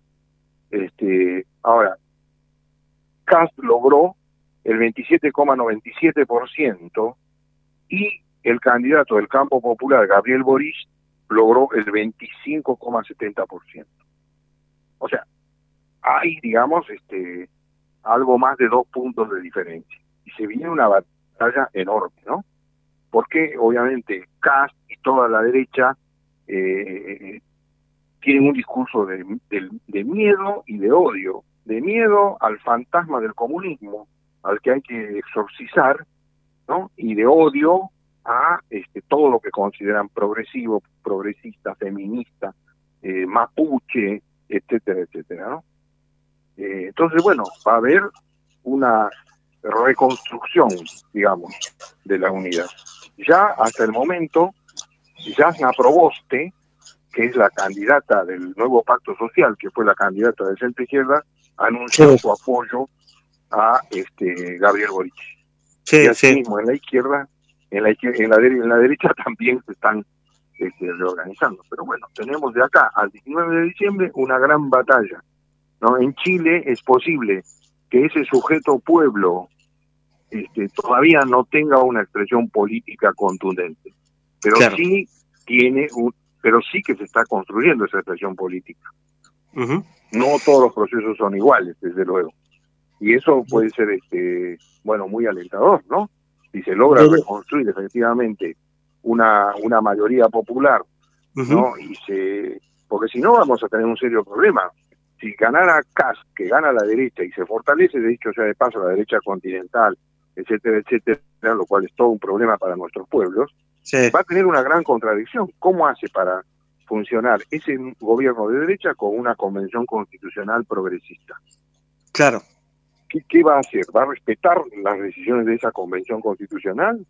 Speaker 10: Este, ahora, Kast logró el veintisiete coma noventa y siete por ciento y el candidato del campo popular, Gabriel Boric, logró el veinticinco coma setenta por ciento. O sea, hay, digamos, este, algo más de dos puntos de diferencia. Y se viene una batalla enorme, ¿no? Porque, obviamente, Kast y toda la derecha eh, tienen un discurso de, de, de miedo y de odio, de miedo al fantasma del comunismo, al que hay que exorcizar, ¿no? Y de odio a este, todo lo que consideran progresivo, progresista, feminista, eh, mapuche, etcétera, etcétera, ¿no? Eh, entonces, bueno, va a haber una reconstrucción, digamos, de la unidad. Ya hasta el momento, Jasna Proboste, que es la candidata del nuevo pacto social, que fue la candidata de centro izquierda, anunció sí. su apoyo a este Gabriel Boric. Sí, y así sí. mismo en la izquierda, en la izquierda, en la, de, en la derecha también se están este, reorganizando. Pero bueno, tenemos de acá al diecinueve de diciembre una gran batalla, ¿no? En Chile es posible que ese sujeto pueblo este, todavía no tenga una expresión política contundente, pero
Speaker 21: Claro.
Speaker 10: sí tiene un, pero sí que se está construyendo esa expresión política.
Speaker 21: Ujú.
Speaker 10: No todos los procesos son iguales, desde luego, y eso puede ser, este, bueno, muy alentador, ¿no? Si se logra
Speaker 21: Pero-
Speaker 10: reconstruir efectivamente una una mayoría popular, ¿no?
Speaker 21: Ujú.
Speaker 10: Y se, porque si no vamos a tener un serio problema. Si ganara Kast, que gana la derecha y se fortalece, de dicho sea de paso, la derecha continental, etcétera, etcétera, lo cual es todo un problema para nuestros pueblos,
Speaker 21: Sí.
Speaker 10: va a tener una gran contradicción. ¿Cómo hace para funcionar ese gobierno de derecha con una convención constitucional progresista?
Speaker 21: Claro.
Speaker 10: ¿Qué, qué va a hacer? ¿Va a respetar las decisiones de esa convención constitucional?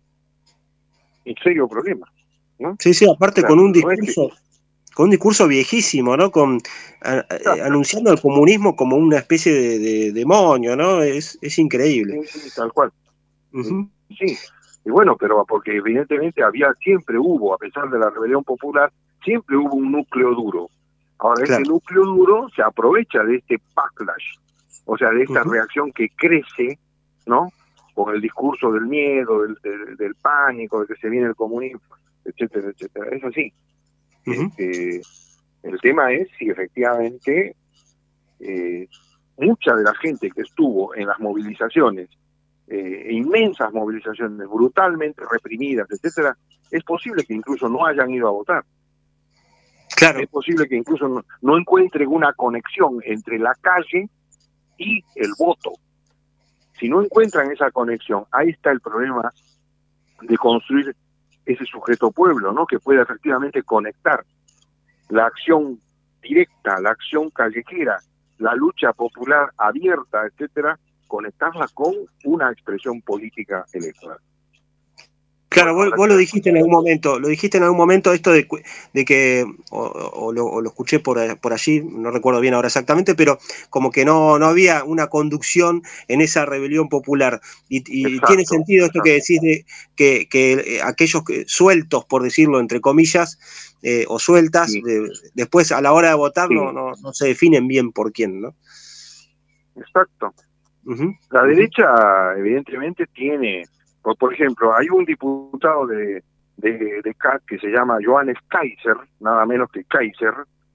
Speaker 10: Un serio problema, ¿no?
Speaker 21: Sí, sí, aparte
Speaker 10: O sea,
Speaker 21: con un
Speaker 10: no es que-
Speaker 21: discurso, con un discurso viejísimo, ¿no? Con a- a- anunciando al comunismo como una especie de, de demonio, ¿no? Es, es increíble.
Speaker 10: Sí, sí, tal cual.
Speaker 21: Ujú.
Speaker 10: Sí, y bueno, pero porque evidentemente había, siempre hubo, a pesar de la rebelión popular, siempre hubo un núcleo duro. Ahora,
Speaker 21: Claro.
Speaker 10: ese núcleo duro se aprovecha de este backlash, o sea, de esta
Speaker 21: Ujú.
Speaker 10: reacción que crece, ¿no? Con el discurso del miedo, del, del, del pánico, de que se viene el comunismo, etcétera, etcétera. Es así.
Speaker 21: Ujú.
Speaker 10: Este, el tema es si efectivamente eh, mucha de la gente que estuvo en las movilizaciones, eh, inmensas movilizaciones brutalmente reprimidas, etcétera, es posible que incluso no hayan ido a votar.
Speaker 21: Claro.
Speaker 10: Es posible que incluso no, no encuentren una conexión entre la calle y el voto. Si no encuentran esa conexión, ahí está el problema de construir ese sujeto pueblo, ¿no? Que pueda efectivamente conectar la acción directa, la acción callejera, la lucha popular abierta, etcétera, conectarla con una expresión política electoral.
Speaker 21: Claro, vos, vos lo dijiste en algún momento, lo dijiste en algún momento esto de, cu- de que, o, o lo, o lo escuché por, por allí, no recuerdo bien ahora exactamente, pero como que no, no había una conducción en esa rebelión popular. Y, y
Speaker 10: Exacto,
Speaker 21: tiene sentido esto que decís de que, que eh, aquellos que, sueltos, por decirlo entre comillas, eh, o sueltas, de- después a la hora de votar
Speaker 10: Sí.
Speaker 21: no, no, no se definen bien por quién, ¿no?
Speaker 10: Exacto.
Speaker 21: Ujú,
Speaker 10: La
Speaker 21: ujú.
Speaker 10: derecha, evidentemente, tiene, por, por ejemplo, hay un diputado de, de, de C A T que se llama Johannes Kaiser, nada menos que Kaiser,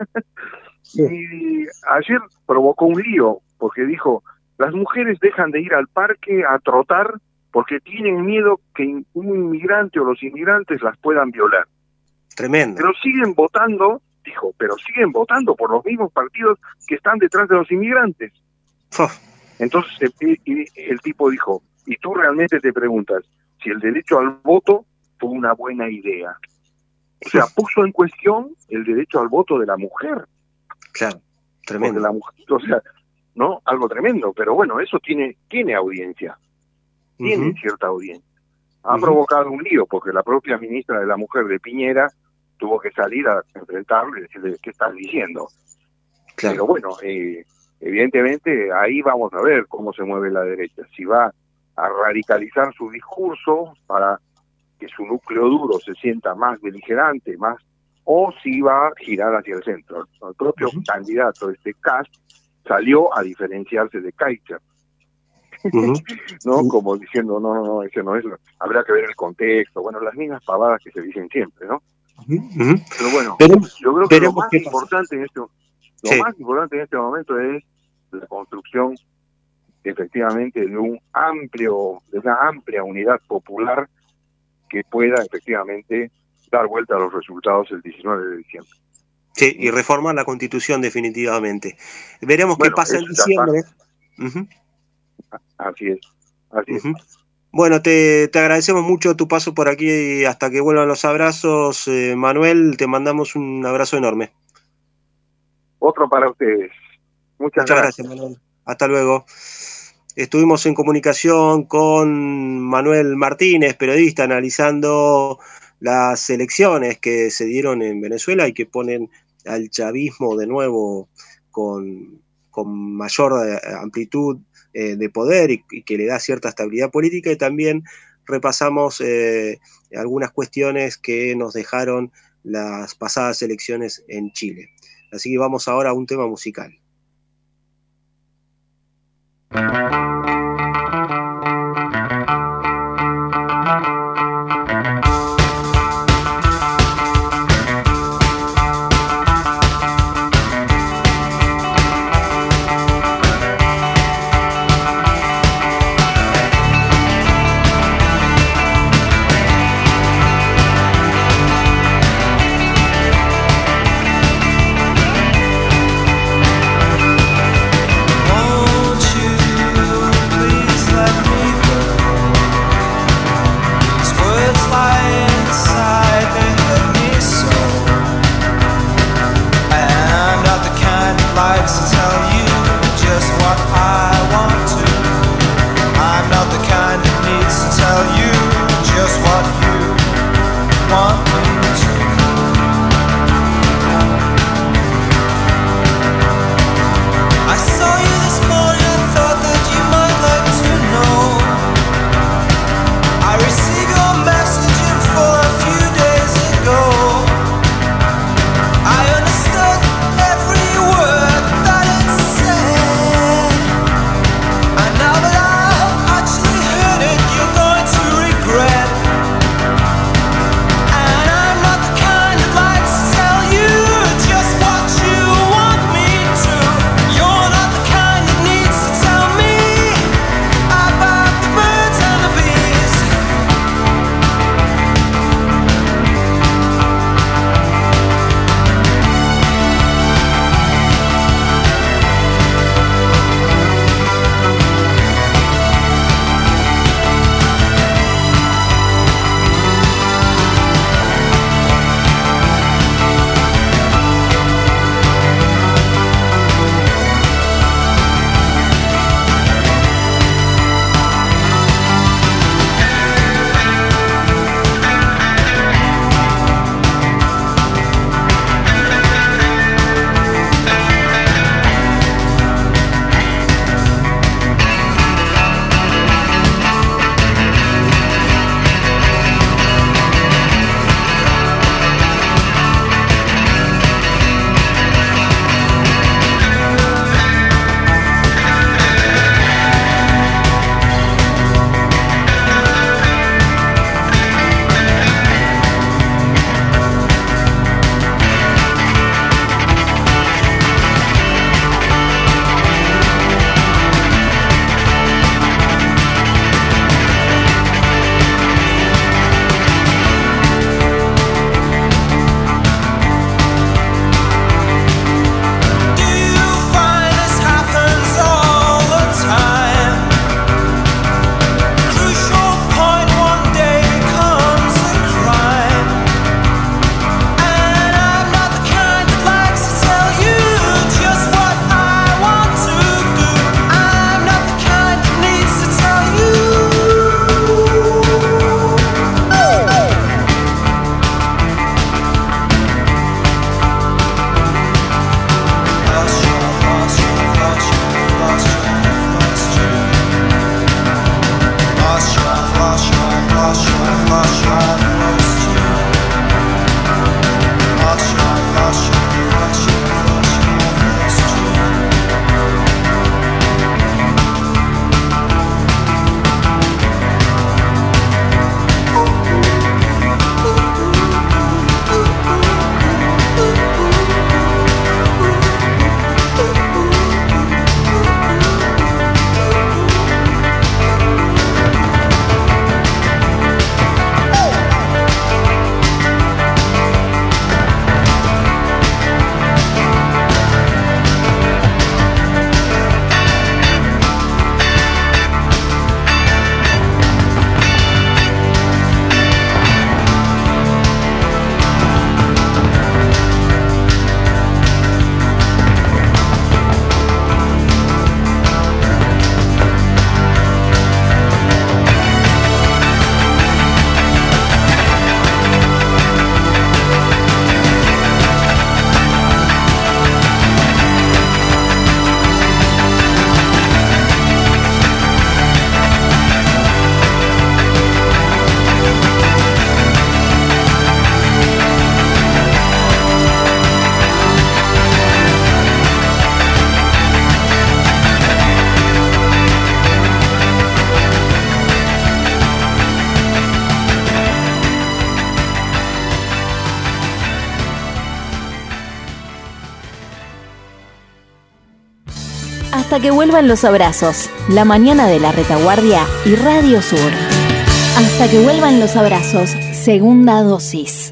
Speaker 10: y ayer provocó un lío porque dijo, las mujeres dejan de ir al parque a trotar porque tienen miedo que un inmigrante o los inmigrantes las puedan violar.
Speaker 21: Tremendo.
Speaker 10: Pero siguen votando, dijo, pero siguen votando por los mismos partidos que están detrás de los inmigrantes. Entonces el, el, el tipo dijo, y tú realmente te preguntas si el derecho al voto fue una buena idea. O sea, puso en cuestión el derecho al voto de la mujer.
Speaker 21: Claro, tremendo.
Speaker 10: Porque la mujer, o sea, ¿no? Algo tremendo, pero bueno, eso tiene, tiene audiencia. Tiene
Speaker 21: Ujú.
Speaker 10: cierta audiencia. Ha
Speaker 21: Ujú.
Speaker 10: provocado un lío, porque la propia ministra de la Mujer de Piñera tuvo que salir a enfrentarlo y decirle, ¿qué estás diciendo?
Speaker 21: Claro.
Speaker 10: Pero bueno, eh, evidentemente ahí vamos a ver cómo se mueve la derecha. Si va a radicalizar su discurso para que su núcleo duro se sienta más beligerante, más, o si va a girar hacia el centro. El propio
Speaker 21: Ujú.
Speaker 10: candidato, este Kast, salió a diferenciarse de Kaiser.
Speaker 21: Ujú.
Speaker 10: ¿No? Como diciendo, no, no, no, ese no es, lo- habrá que ver el contexto, bueno, las mismas pavadas que se dicen siempre, ¿no?
Speaker 21: Ujú.
Speaker 10: Pero bueno,
Speaker 21: Veremos-
Speaker 10: yo creo que lo
Speaker 21: veremos
Speaker 10: más
Speaker 21: qué pasa.
Speaker 10: importante en este, lo
Speaker 21: Sí.
Speaker 10: más importante en este momento es la construcción efectivamente de un amplio, de una amplia unidad popular que pueda efectivamente dar vuelta a los resultados el diecinueve de diciembre.
Speaker 21: Sí, y reformar la Constitución definitivamente. Veremos
Speaker 10: Bueno,
Speaker 21: qué pasa en
Speaker 10: eso ya
Speaker 21: diciembre. Ujú,
Speaker 10: Así es, así es.
Speaker 21: ujú. Bueno, te, te agradecemos mucho tu paso por aquí y hasta que vuelvan los abrazos, eh, Manuel, te mandamos un abrazo enorme.
Speaker 10: Otro para ustedes. Muchas,
Speaker 21: Muchas gracias, Manuel. Hasta luego. Estuvimos en comunicación con Manuel Martínez, periodista, analizando las elecciones que se dieron en Venezuela y que ponen al chavismo de nuevo con, con mayor eh, amplitud eh, de poder y, y que le da cierta estabilidad política. Y también repasamos eh, algunas cuestiones que nos dejaron las pasadas elecciones en Chile. Así que vamos ahora a un tema musical.
Speaker 20: Hasta que vuelvan los abrazos. La mañana de la Retaguardia y Radio Sur. Hasta que vuelvan los abrazos. Segunda dosis.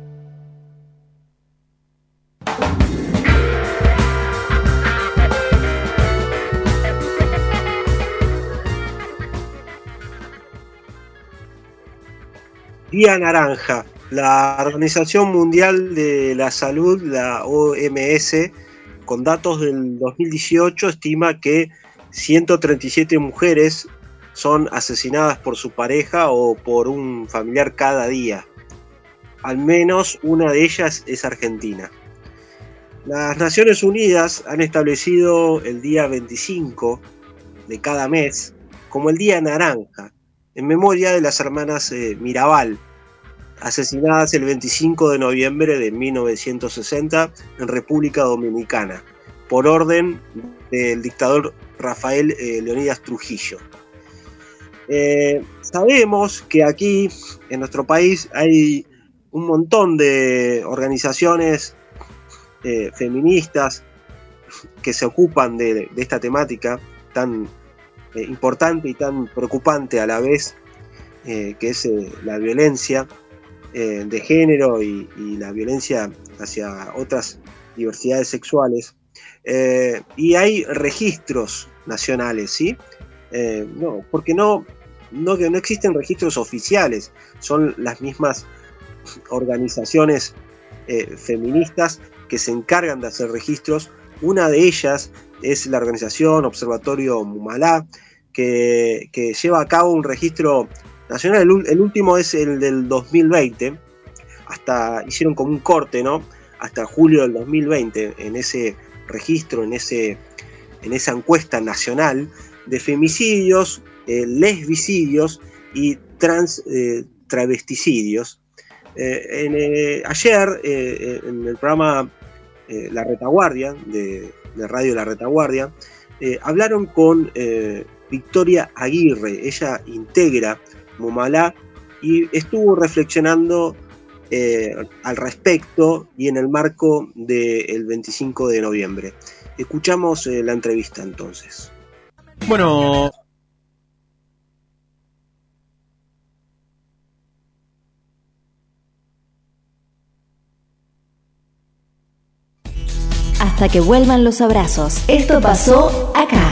Speaker 21: Día Naranja. La Organización Mundial de la Salud, la O M S, con datos del dos mil dieciocho, estima que ciento treinta y siete mujeres son asesinadas por su pareja o por un familiar cada día. Al menos una de ellas es argentina. Las Naciones Unidas han establecido el día veinticinco de cada mes como el Día Naranja, en memoria de las hermanas eh, Mirabal, asesinadas el veinticinco de noviembre de mil novecientos sesenta en República Dominicana, por orden del dictador Rafael eh, Leónidas Trujillo. Eh, sabemos que aquí, en nuestro país, hay un montón de organizaciones eh, feministas que se ocupan de, de esta temática tan eh, importante y tan preocupante a la vez, eh, que es eh, la violencia Eh, de género y, y la violencia hacia otras diversidades sexuales, eh, y hay registros nacionales, ¿sí? Eh, no, porque no, no, no existen registros oficiales, son las mismas organizaciones eh, feministas que se encargan de hacer registros. Una de ellas es la organización Observatorio Mumalá, que, que lleva a cabo un registro nacional. El, el último es el del dos mil veinte, hasta hicieron como un corte, ¿no? Hasta julio del dos mil veinte, en ese registro, en, ese, en esa encuesta nacional de femicidios, eh, lesbicidios y trans, eh, travesticidios. Eh, en, eh, ayer, eh, en el programa eh, La Retaguardia, de, de Radio La Retaguardia, eh, hablaron con eh, Victoria Aguirre. Ella integra Mumalá y estuvo reflexionando eh, al respecto y en el marco del veinticinco de noviembre. Escuchamos eh, la entrevista entonces.
Speaker 11: Bueno,
Speaker 20: hasta que vuelvan los abrazos. Esto pasó acá.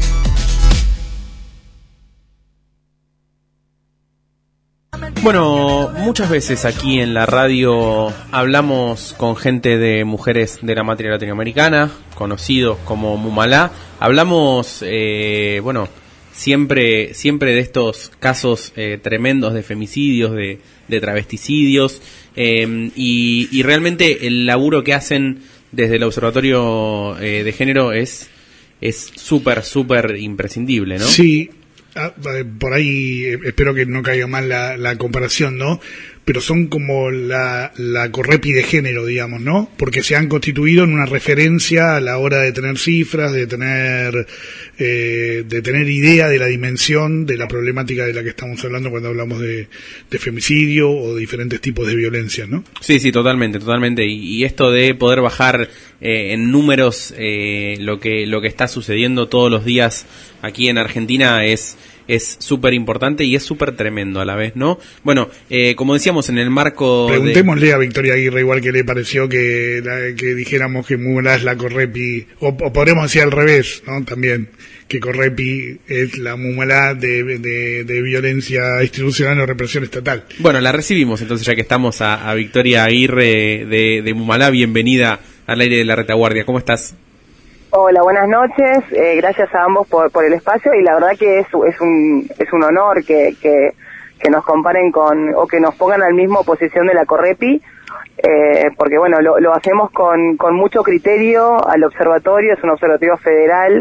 Speaker 11: Bueno, muchas veces aquí en la radio hablamos con gente de mujeres de la matriz latinoamericana, conocidos como Mumalá. Hablamos, eh, bueno, siempre, siempre de estos casos eh, tremendos de femicidios, de, de travesticidios, eh, y, y realmente el laburo que hacen desde el Observatorio eh, de Género es es súper, súper imprescindible, ¿no?
Speaker 9: Sí. Ah, por ahí eh, espero que no caiga mal la, la comparación, ¿no? Pero son como la, la Correpi de género, digamos, ¿no? Porque se han constituido en una referencia a la hora de tener cifras, de tener eh, de tener idea de la dimensión de la problemática de la que estamos hablando cuando hablamos de, de femicidio o de diferentes tipos de violencia, ¿no?
Speaker 11: Sí, sí, totalmente, totalmente. Y, y esto de poder bajar eh, en números eh, lo que lo que está sucediendo todos los días aquí en Argentina es es súper importante y es súper tremendo a la vez, ¿no? Bueno, eh, como decíamos en el marco...
Speaker 9: Preguntémosle
Speaker 11: de...
Speaker 9: a Victoria Aguirre igual que le pareció que, la, que dijéramos que Mumalá es la Correpi, o, o podremos decir al revés, ¿no? También, que Correpi es la Mumalá de, de, de violencia institucional o represión estatal.
Speaker 11: Bueno, la recibimos entonces, ya que estamos a, a Victoria Aguirre de, de Mumalá. Bienvenida al aire de La Retaguardia. ¿Cómo estás?
Speaker 13: Hola, buenas noches, eh, gracias a ambos por, por el espacio, y la verdad que es, es un es un honor que, que, que nos comparen con, o que nos pongan al mismo posición de la Correpi, eh, porque bueno, lo, lo hacemos con, con mucho criterio al observatorio, es un observatorio federal,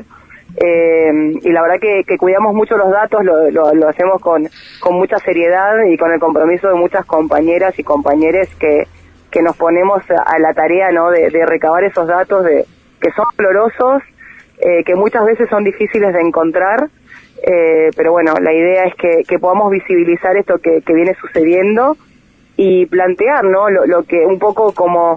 Speaker 13: eh, y la verdad que, que cuidamos mucho los datos, lo, lo, lo hacemos con, con mucha seriedad y con el compromiso de muchas compañeras y compañeros que, que nos ponemos a la tarea, ¿no?, de, de recabar esos datos de que son dolorosos, eh, que muchas veces son difíciles de encontrar, eh, pero bueno, la idea es que, que podamos visibilizar esto que, que viene sucediendo y plantear, ¿no?, lo, lo que un poco como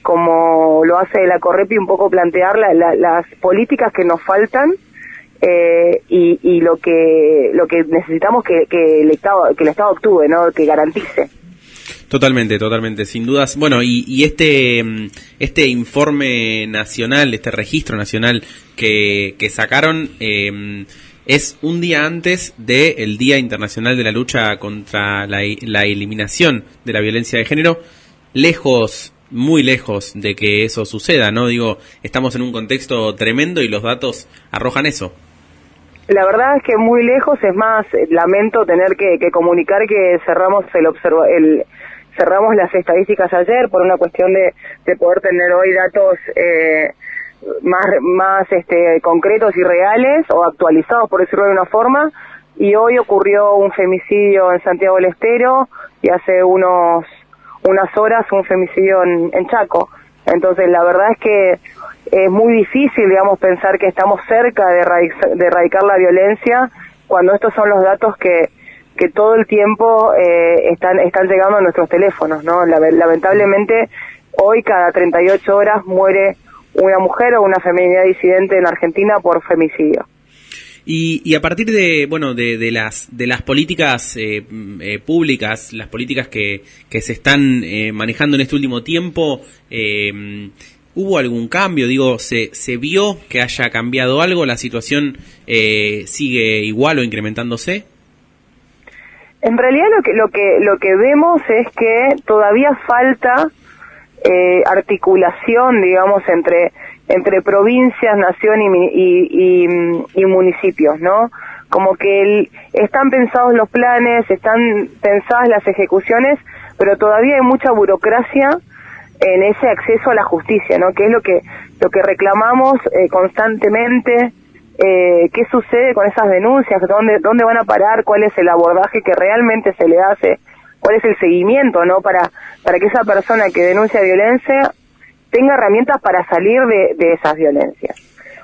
Speaker 13: como lo hace la Correpi, un poco plantear la, la, las políticas que nos faltan eh, y, y lo que lo que necesitamos que, que el Estado que el Estado actúe, ¿no? Que garantice.
Speaker 11: Totalmente, totalmente, sin dudas. Bueno, y, y este este informe nacional, este registro nacional que, que sacaron eh, es un día antes del Día Internacional de la Lucha contra la, la Eliminación de la Violencia de Género, lejos, muy lejos de que eso suceda, ¿no? Digo, estamos en un contexto tremendo y los datos arrojan eso.
Speaker 13: La verdad es que muy lejos, es más, lamento tener que, que comunicar que cerramos el observa el cerramos las estadísticas ayer por una cuestión de, de poder tener hoy datos eh, más más este concretos y reales o actualizados, por decirlo de una forma, y hoy ocurrió un femicidio en Santiago del Estero y hace unos unas horas un femicidio en, en Chaco. Entonces la verdad es que es muy difícil, digamos, pensar que estamos cerca de, erradic- de erradicar la violencia cuando estos son los datos que que todo el tiempo eh, están están llegando a nuestros teléfonos, ¿no? Lamentablemente hoy cada treinta y ocho horas muere una mujer o una feminidad disidente en Argentina por femicidio.
Speaker 11: Y, y a partir de bueno de, de las de las políticas eh, eh, públicas, las políticas que, que se están eh, manejando en este último tiempo, eh, ¿hubo algún cambio? Digo, ¿se, se vio que haya cambiado algo? ¿La situación eh, sigue igual o incrementándose?
Speaker 13: En realidad lo que lo que lo que vemos es que todavía falta eh, articulación, digamos, entre entre provincias, nación y, y, y, y municipios, ¿no? Como que el, están pensados los planes, están pensadas las ejecuciones, pero todavía hay mucha burocracia en ese acceso a la justicia, ¿no? Que es lo que lo que reclamamos eh, constantemente. Eh, ¿Qué sucede con esas denuncias? ¿Dónde, ¿Dónde van a parar? ¿Cuál es el abordaje que realmente se le hace? ¿Cuál es el seguimiento, no? Para, para que esa persona que denuncia violencia tenga herramientas para salir de, de esas violencias.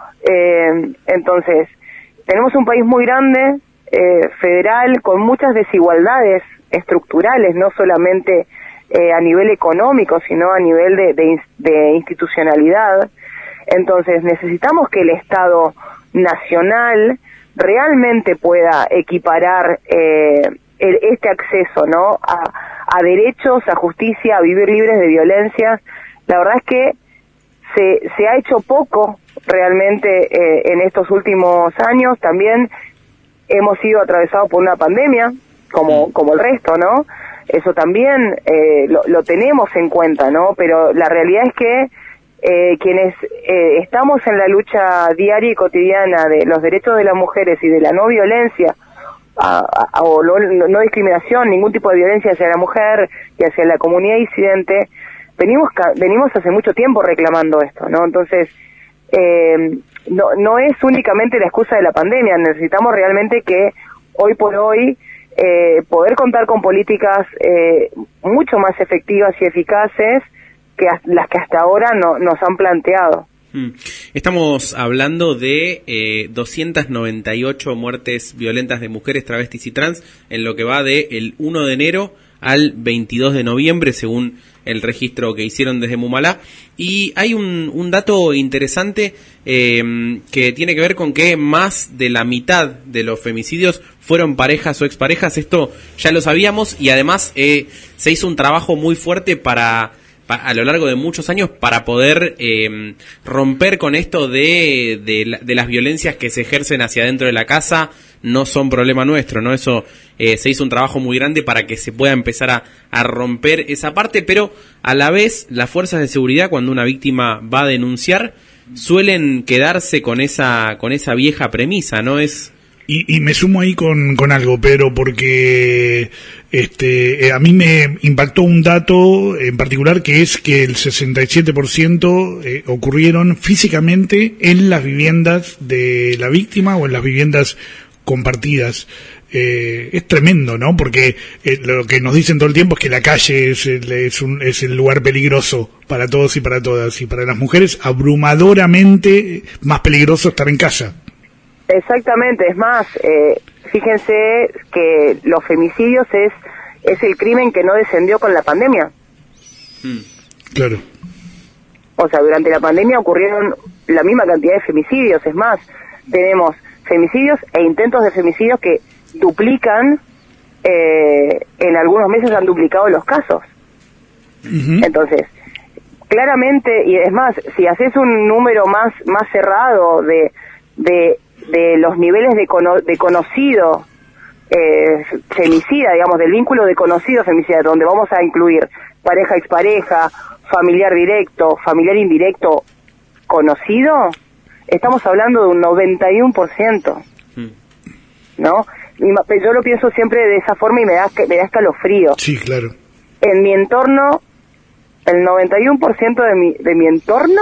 Speaker 13: Eh, entonces, tenemos un país muy grande, eh, federal, con muchas desigualdades estructurales, no solamente eh, a nivel económico, sino a nivel de, de, de institucionalidad. Entonces, necesitamos que el Estado nacional realmente pueda equiparar eh, el, este acceso, ¿no? A, a derechos, a justicia, a vivir libres de violencia. La verdad es que se, se ha hecho poco realmente eh, en estos últimos años. También hemos sido atravesados por una pandemia, como, como el resto, ¿no? Eso también eh, lo, lo tenemos en cuenta, ¿no? Pero la realidad es que Eh, quienes eh, estamos en la lucha diaria y cotidiana de los derechos de las mujeres y de la no violencia a, a, o no, no discriminación, ningún tipo de violencia hacia la mujer y hacia la comunidad disidente, venimos venimos hace mucho tiempo reclamando esto, ¿no? Entonces eh, no no es únicamente la excusa de la pandemia, necesitamos realmente que hoy por hoy eh, poder contar con políticas eh, mucho más efectivas y eficaces que las que hasta ahora no, nos han planteado.
Speaker 11: Estamos hablando de eh, doscientas noventa y ocho muertes violentas de mujeres, travestis y trans en lo que va de el uno de enero al veintidós de noviembre, según el registro que hicieron desde Mumalá. Y hay un, un dato interesante eh, que tiene que ver con que más de la mitad de los femicidios fueron parejas o exparejas. Esto ya lo sabíamos y además eh, se hizo un trabajo muy fuerte para... a lo largo de muchos años para poder eh, romper con esto de, de, de las violencias que se ejercen hacia adentro de la casa, no son problema nuestro, ¿no? Eso eh, se hizo un trabajo muy grande para que se pueda empezar a, a romper esa parte, pero a la vez las fuerzas de seguridad, cuando una víctima va a denunciar, suelen quedarse con esa, con esa vieja premisa, ¿no? Es...
Speaker 9: Y, y me sumo ahí con, con algo, Pedro, porque este, eh, a mí me impactó un dato en particular, que es que el sesenta y siete por ciento eh, ocurrieron físicamente en las viviendas de la víctima o en las viviendas compartidas. Eh, es tremendo, ¿no? Porque eh, lo que nos dicen todo el tiempo es que la calle es el, es, un, es el lugar peligroso para todos y para todas, y para las mujeres abrumadoramente más peligroso estar en casa.
Speaker 13: Exactamente, es más, eh, fíjense que los femicidios es es el crimen que no descendió con la pandemia.
Speaker 9: Claro.
Speaker 13: O sea, durante la pandemia ocurrieron la misma cantidad de femicidios, es más, tenemos femicidios e intentos de femicidios que duplican, eh, en algunos meses han duplicado los casos. Uh-huh. Entonces, claramente, y es más, si haces un número más más cerrado de de, de los niveles de, cono, de conocido eh, femicida, digamos, del vínculo de conocido femicida, donde vamos a incluir pareja expareja, familiar directo, familiar indirecto, conocido, estamos hablando de un noventa y uno por ciento, ¿no? Yo lo pienso siempre de esa forma y me da, me da escalofrío.
Speaker 9: Sí, claro.
Speaker 13: En mi entorno, el noventa y uno por ciento de mi, de mi entorno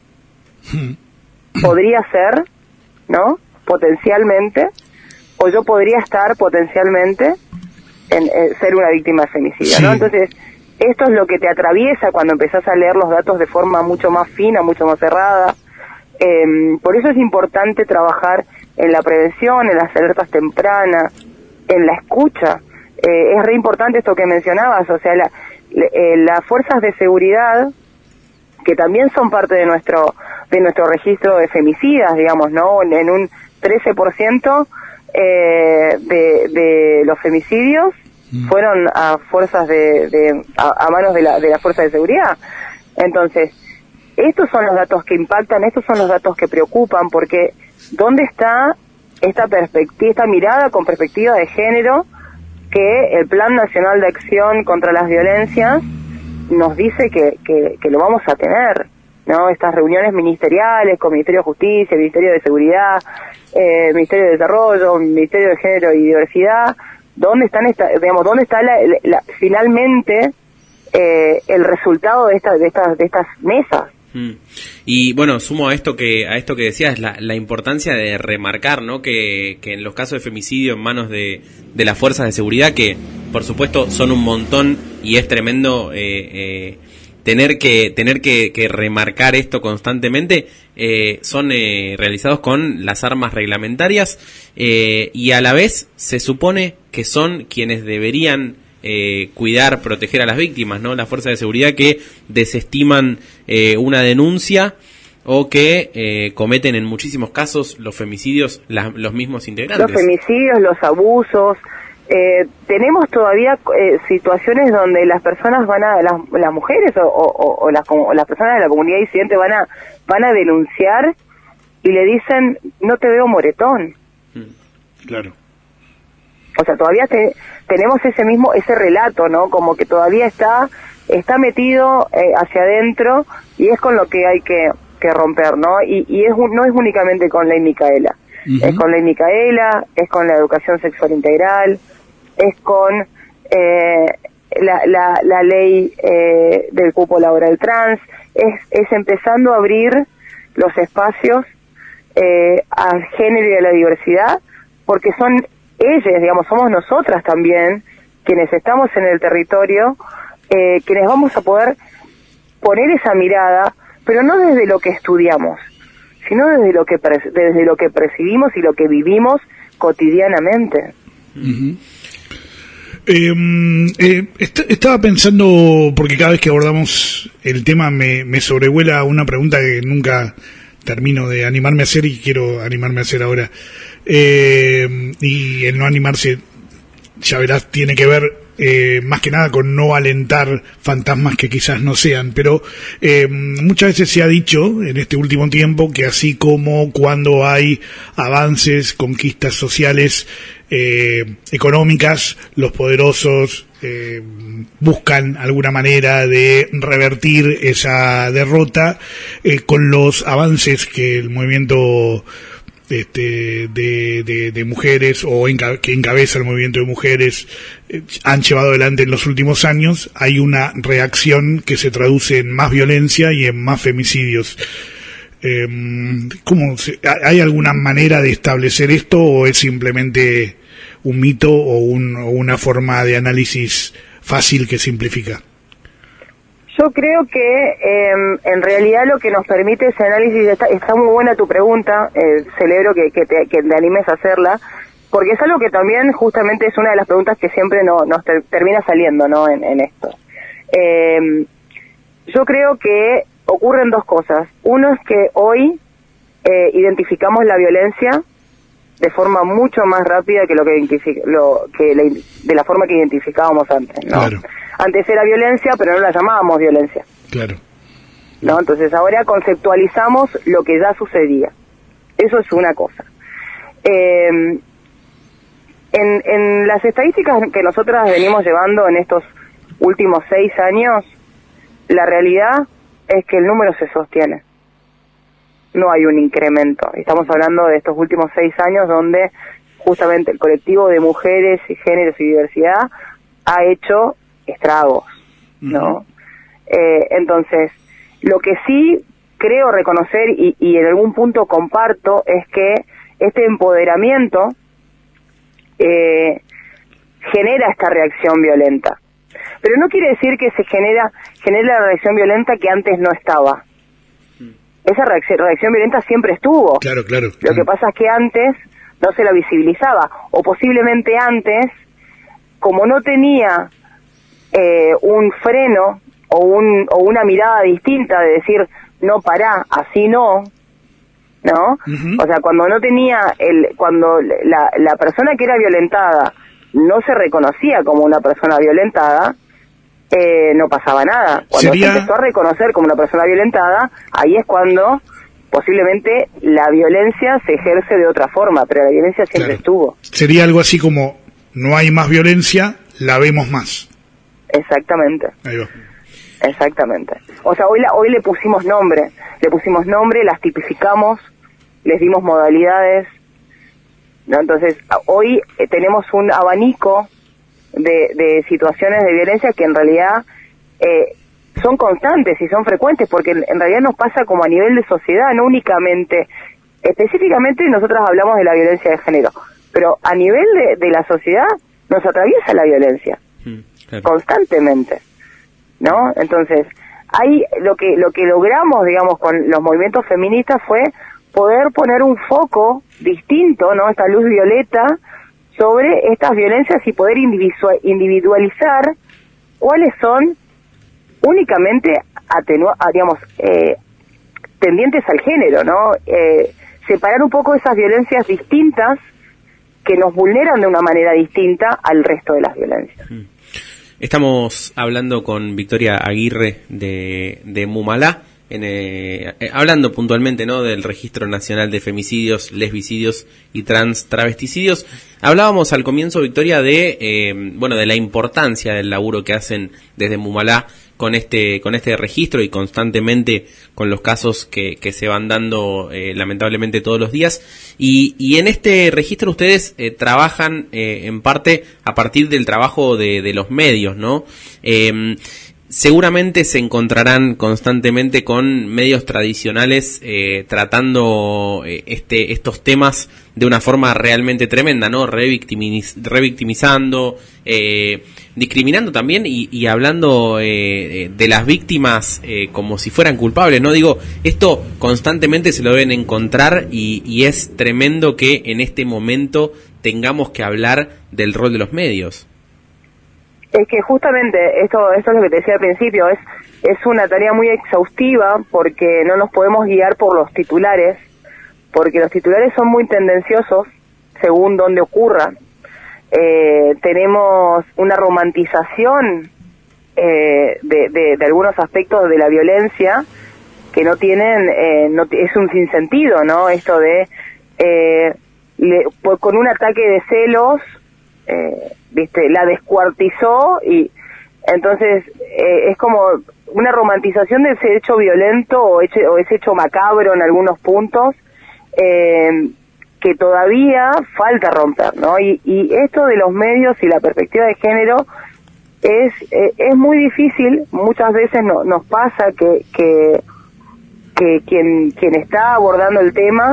Speaker 13: podría ser, ¿no? Potencialmente, o yo podría estar potencialmente en, en ser una víctima de femicidio, sí. ¿no? Entonces, esto es lo que te atraviesa cuando empezás a leer los datos de forma mucho más fina, mucho más cerrada. Eh, por eso es importante trabajar en la prevención, en las alertas tempranas, en la escucha. Eh, es re importante esto que mencionabas, o sea, la, eh, las fuerzas de seguridad, que también son parte de nuestro de nuestro registro de femicidas, digamos, ¿no? En, en un trece por ciento eh, de, de los femicidios mm. fueron a fuerzas de, de a, a manos de la de la fuerza de seguridad. Entonces, estos son los datos que impactan, estos son los datos que preocupan, porque ¿dónde está esta perspectiva, esta mirada con perspectiva de género que el Plan Nacional de Acción contra las Violencias nos dice que, que, que lo vamos a tener, ¿no? Estas reuniones ministeriales con Ministerio de Justicia, Ministerio de Seguridad, eh, Ministerio de Desarrollo, Ministerio de Género y Diversidad, ¿dónde están esta, digamos, dónde está la, la, la, finalmente eh, el resultado de estas de estas de estas mesas?
Speaker 11: Mm. Y bueno, sumo a esto que a esto que decías, la, la importancia de remarcar, ¿no? Que, que en los casos de femicidio en manos de, de las fuerzas de seguridad, que por supuesto son un montón y es tremendo eh, eh, tener que tener que, que remarcar esto constantemente, eh, son eh, realizados con las armas reglamentarias eh, y a la vez se supone que son quienes deberían Eh, cuidar, proteger a las víctimas, ¿no? Las fuerzas de seguridad que desestiman eh, una denuncia o que eh, cometen en muchísimos casos los femicidios la, los mismos integrantes.
Speaker 13: Los femicidios, los abusos. Eh, tenemos todavía eh, situaciones donde las personas van a, las, las mujeres o, o, o, las, o las personas de la comunidad disidente van a, van a denunciar y le dicen, no te veo moretón.
Speaker 9: Claro.
Speaker 13: O sea, todavía te, tenemos ese mismo, ese relato, ¿no? Como que todavía está, está metido eh, hacia adentro y es con lo que hay que, que romper, ¿no? Y, y es no es únicamente con Ley Micaela. Uh-huh. Es con Ley Micaela, es con la educación sexual integral, es con eh, la, la, la ley eh, del cupo laboral trans, es, es empezando a abrir los espacios eh, al género y a la diversidad, porque son ellas, digamos, somos nosotras también, quienes estamos en el territorio, eh, quienes vamos a poder poner esa mirada, pero no desde lo que estudiamos, sino desde lo que desde lo que percibimos y lo que vivimos cotidianamente.
Speaker 9: Uh-huh. Eh, eh, est- estaba pensando, porque cada vez que abordamos el tema me, me sobrevuela una pregunta que nunca termino de animarme a hacer y quiero animarme a hacer ahora. Eh, y el no animarse, ya verás, tiene que ver eh, más que nada con no alentar fantasmas que quizás no sean, pero eh, muchas veces se ha dicho en este último tiempo que así como cuando hay avances, conquistas sociales, eh, económicas, los poderosos eh, buscan alguna manera de revertir esa derrota, eh, con los avances que el movimiento Este, de, de, de mujeres o enca- que encabeza el movimiento de mujeres eh, han llevado adelante en los últimos años, hay una reacción que se traduce en más violencia y en más femicidios. Eh, ¿cómo se, ¿Hay alguna manera de establecer esto o es simplemente un mito o, un, o una forma de análisis fácil que simplifica?
Speaker 13: Yo creo que eh, en realidad lo que nos permite ese análisis, está, está muy buena tu pregunta, eh, celebro que, que, te, que te animes a hacerla, porque es algo que también justamente es una de las preguntas que siempre no, nos ter, termina saliendo, ¿no? En, en esto. Eh, yo creo que ocurren dos cosas. Uno es que hoy eh, identificamos la violencia de forma mucho más rápida que lo que, identific lo, que la, de la forma que identificábamos antes, ¿no?
Speaker 9: Claro.
Speaker 13: Antes era violencia, pero no la llamábamos violencia.
Speaker 9: Claro.
Speaker 13: ¿No? Entonces ahora conceptualizamos lo que ya sucedía. Eso es una cosa. Eh, en, en las estadísticas que nosotras venimos llevando en estos últimos seis años, la realidad es que el número se sostiene. No hay un incremento. Estamos hablando de estos últimos seis años donde justamente el colectivo de mujeres y géneros y diversidad ha hecho estragos, ¿no? Uh-huh. Eh, entonces, lo que sí creo reconocer y, y en algún punto comparto es que este empoderamiento eh, genera esta reacción violenta. Pero no quiere decir que se genera, genera la reacción violenta que antes no estaba. Esa reacción, reacción violenta siempre estuvo.
Speaker 9: Claro, claro.
Speaker 13: Lo
Speaker 9: claro.
Speaker 13: que pasa es que antes no se la visibilizaba, o posiblemente antes, como no tenía eh, un freno o, un, o una mirada distinta de decir, no, pará, así no, ¿no? Uh-huh. O sea, cuando no tenía, el cuando la, la persona que era violentada no se reconocía como una persona violentada, Eh, no pasaba nada. Cuando ¿Sería... se empezó a reconocer como una persona violentada, ahí es cuando posiblemente la violencia se ejerce de otra forma, pero la violencia siempre claro. estuvo.
Speaker 9: Sería algo así como, no hay más violencia, la vemos más.
Speaker 13: Exactamente.
Speaker 9: Ahí va.
Speaker 13: Exactamente. O sea, hoy, la, hoy le pusimos nombre, le pusimos nombre, las tipificamos, les dimos modalidades, ¿no? Entonces, hoy eh, tenemos un abanico De, de situaciones de violencia que en realidad eh, son constantes y son frecuentes, porque en, en realidad nos pasa como a nivel de sociedad, no únicamente, específicamente nosotros hablamos de la violencia de género, pero a nivel de, de la sociedad nos atraviesa la violencia mm, claro. constantemente, ¿no? Entonces, ahí lo que lo que logramos, digamos, con los movimientos feministas fue poder poner un foco distinto, ¿no? Esta luz violeta sobre estas violencias y poder individualizar cuáles son únicamente atenua, digamos, eh, tendientes al género, ¿no? Eh, separar un poco esas violencias distintas que nos vulneran de una manera distinta al resto de las violencias.
Speaker 11: Estamos hablando con Victoria Aguirre de, de Mumalá, en, eh, eh, hablando puntualmente, ¿no?, del Registro Nacional de Femicidios, Lesbicidios y Trans Travesticidios. Hablábamos al comienzo, Victoria, de eh, bueno, de la importancia del laburo que hacen desde Mumalá con este con este registro y constantemente con los casos que, que se van dando eh, lamentablemente todos los días. Y, y en este registro ustedes eh, trabajan eh, en parte a partir del trabajo de, de los medios, ¿no? Eh, Seguramente se encontrarán constantemente con medios tradicionales eh, tratando eh, este estos temas de una forma realmente tremenda, ¿no? Revictimiz, revictimizando, eh, discriminando también y, y hablando eh, de las víctimas eh, como si fueran culpables, ¿no? Digo, esto constantemente se lo deben encontrar y, y es tremendo que en este momento tengamos que hablar del rol de los medios.
Speaker 13: Es que justamente esto esto es lo que te decía al principio, es es una tarea muy exhaustiva porque no nos podemos guiar por los titulares, porque los titulares son muy tendenciosos según donde ocurra. Eh, tenemos una romantización eh, de, de, de algunos aspectos de la violencia que no tienen, eh, no es un sinsentido, ¿no? Esto de, eh, le, pues con un ataque de celos, eh, viste, la descuartizó y entonces eh, es como una romantización de ese hecho violento o, hecho, o ese hecho macabro en algunos puntos eh, que todavía falta romper, ¿no? Y, y esto de los medios y la perspectiva de género es eh, es muy difícil, muchas veces no, nos pasa que que que quien quien está abordando el tema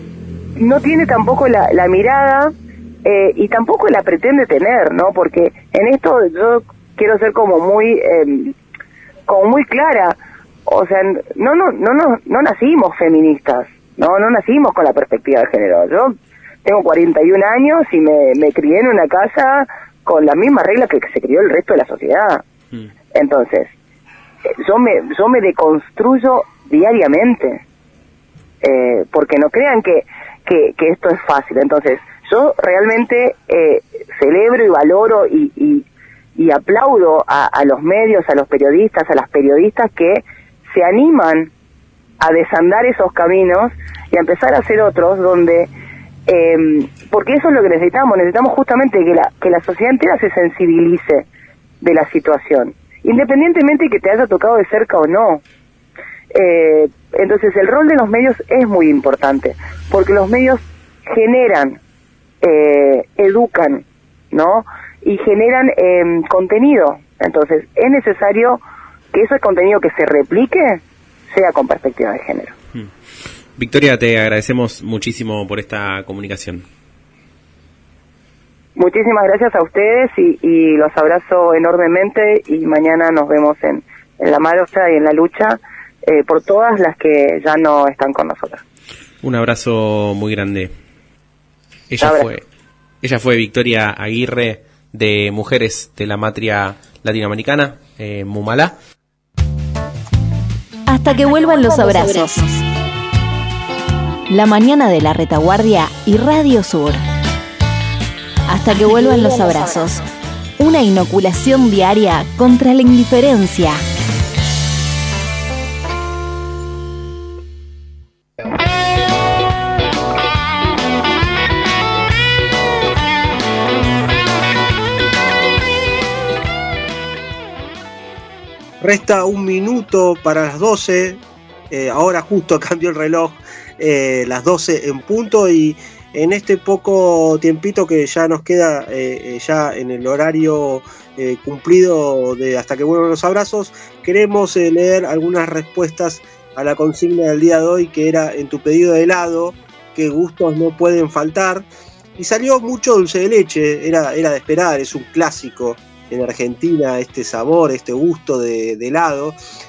Speaker 13: no tiene tampoco la, la mirada Eh, y tampoco la pretende tener, ¿no? Porque en esto yo quiero ser como muy eh, como muy clara, o sea, no no no no no nacimos feministas, no no nacimos con la perspectiva de género. Yo tengo cuarenta y un años y me, me crié en una casa con las mismas reglas que, que se crió el resto de la sociedad. Mm. Entonces, yo me yo me deconstruyo diariamente, eh, porque no crean que, que, que esto es fácil. Entonces, yo realmente eh, celebro y valoro y, y, y aplaudo a, a los medios, a los periodistas, a las periodistas que se animan a desandar esos caminos y a empezar a hacer otros donde, eh, porque eso es lo que necesitamos, necesitamos justamente que la, que la sociedad entera se sensibilice de la situación, independientemente que te haya tocado de cerca o no. Eh, entonces el rol de los medios es muy importante, porque los medios generan, eh, educan, ¿no? Y generan eh, contenido. Entonces es necesario que ese contenido que se replique sea con perspectiva de género.
Speaker 11: Hmm. Victoria, te agradecemos muchísimo por esta comunicación.
Speaker 13: Muchísimas gracias a ustedes y, y los abrazo enormemente, y mañana nos vemos en, en la marcha y en la lucha eh, por todas las que ya no están con nosotros.
Speaker 11: Un abrazo muy grande. Ella
Speaker 13: Abrazo.
Speaker 11: fue, ella fue Victoria Aguirre, de Mujeres de la Matria Latinoamericana, eh, Mumalá.
Speaker 20: Hasta que vuelvan los abrazos. La mañana de la Retaguardia y Radio Sur. Hasta que vuelvan los abrazos. Una inoculación diaria contra la indiferencia.
Speaker 21: Resta un minuto para las doce, eh, ahora justo cambió el reloj, eh, las doce en punto, y en este poco tiempito que ya nos queda eh, ya en el horario eh, cumplido de Hasta que vuelvan los abrazos, queremos eh, leer algunas respuestas a la consigna del día de hoy, que era: en tu pedido de helado, ¿qué gustos no pueden faltar? Y salió mucho dulce de leche, era, era de esperar, es un clásico en Argentina este sabor, este gusto de, de helado.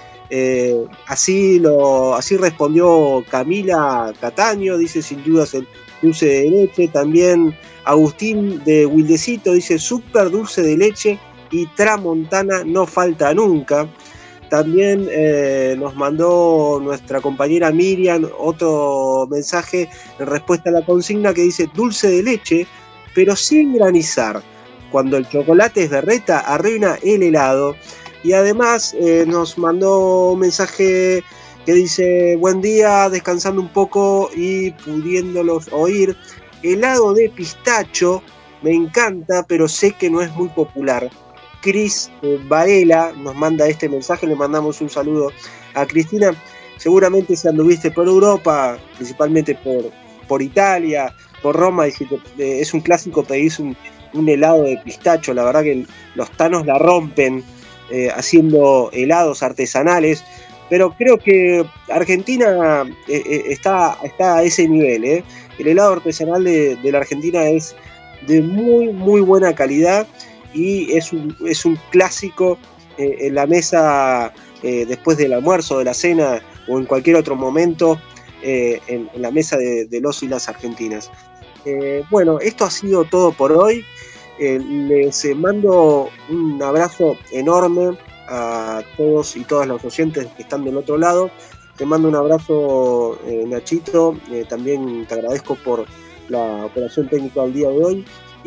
Speaker 21: Eh, así, lo, así respondió Camila Cataño, dice sin dudas el dulce de leche. También Agustín de Wildecito dice súper dulce de leche y tramontana no falta nunca. También eh, nos mandó nuestra compañera Miriam otro mensaje en respuesta a la consigna que dice dulce de leche, pero sin granizar. Cuando el chocolate es berreta, arruina el helado. Y además eh, nos mandó un mensaje que dice: buen día, descansando un poco y pudiéndolos oír. Helado de pistacho, me encanta, pero sé que no es muy popular. Cris eh, Varela nos manda este mensaje, le mandamos un saludo a Cristina. Seguramente si anduviste por Europa, principalmente por, por Italia, por Roma, y si te, eh, es un clásico pedirse un un helado de pistacho. La verdad que los tanos la rompen eh, haciendo helados artesanales, pero creo que Argentina eh, eh, está, está a ese nivel, ¿eh? El helado artesanal de, de la Argentina es de muy muy buena calidad y es un, es un clásico eh, en la mesa eh, después del almuerzo, de la cena o en cualquier otro momento eh, en, en la mesa de, de los y las argentinas. Eh, bueno, esto ha sido todo por hoy. Eh, les eh, mando un abrazo enorme a todos y todas los oyentes que están del otro lado. Te mando un abrazo, eh, Nachito. Eh, también te agradezco por la operación técnica del día de hoy.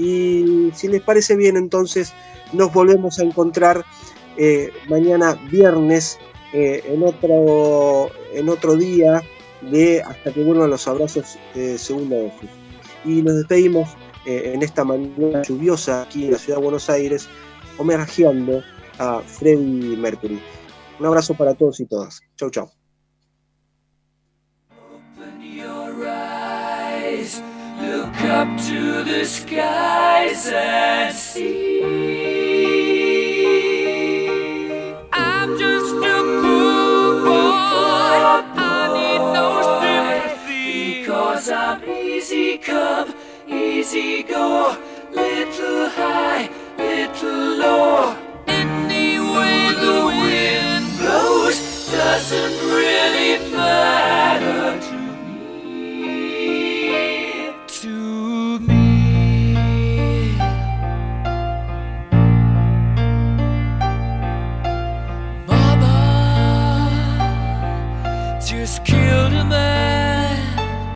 Speaker 21: Y si les parece bien, entonces nos volvemos a encontrar eh, mañana viernes eh, en otro en otro día de Hasta que vuelvan los abrazos, eh, segunda dosis. Y nos despedimos eh, en esta mañana lluviosa aquí en la ciudad de Buenos Aires, homenajeando a Freddie Mercury. Un abrazo para todos y todas. Chau, chau.
Speaker 1: Look up to the skies and see. I'm just a poor boy. I need no sympathy, because I'm easy come, easy go, little high, little low. Any way the wind blows doesn't really matter to me. Mama, just killed a man.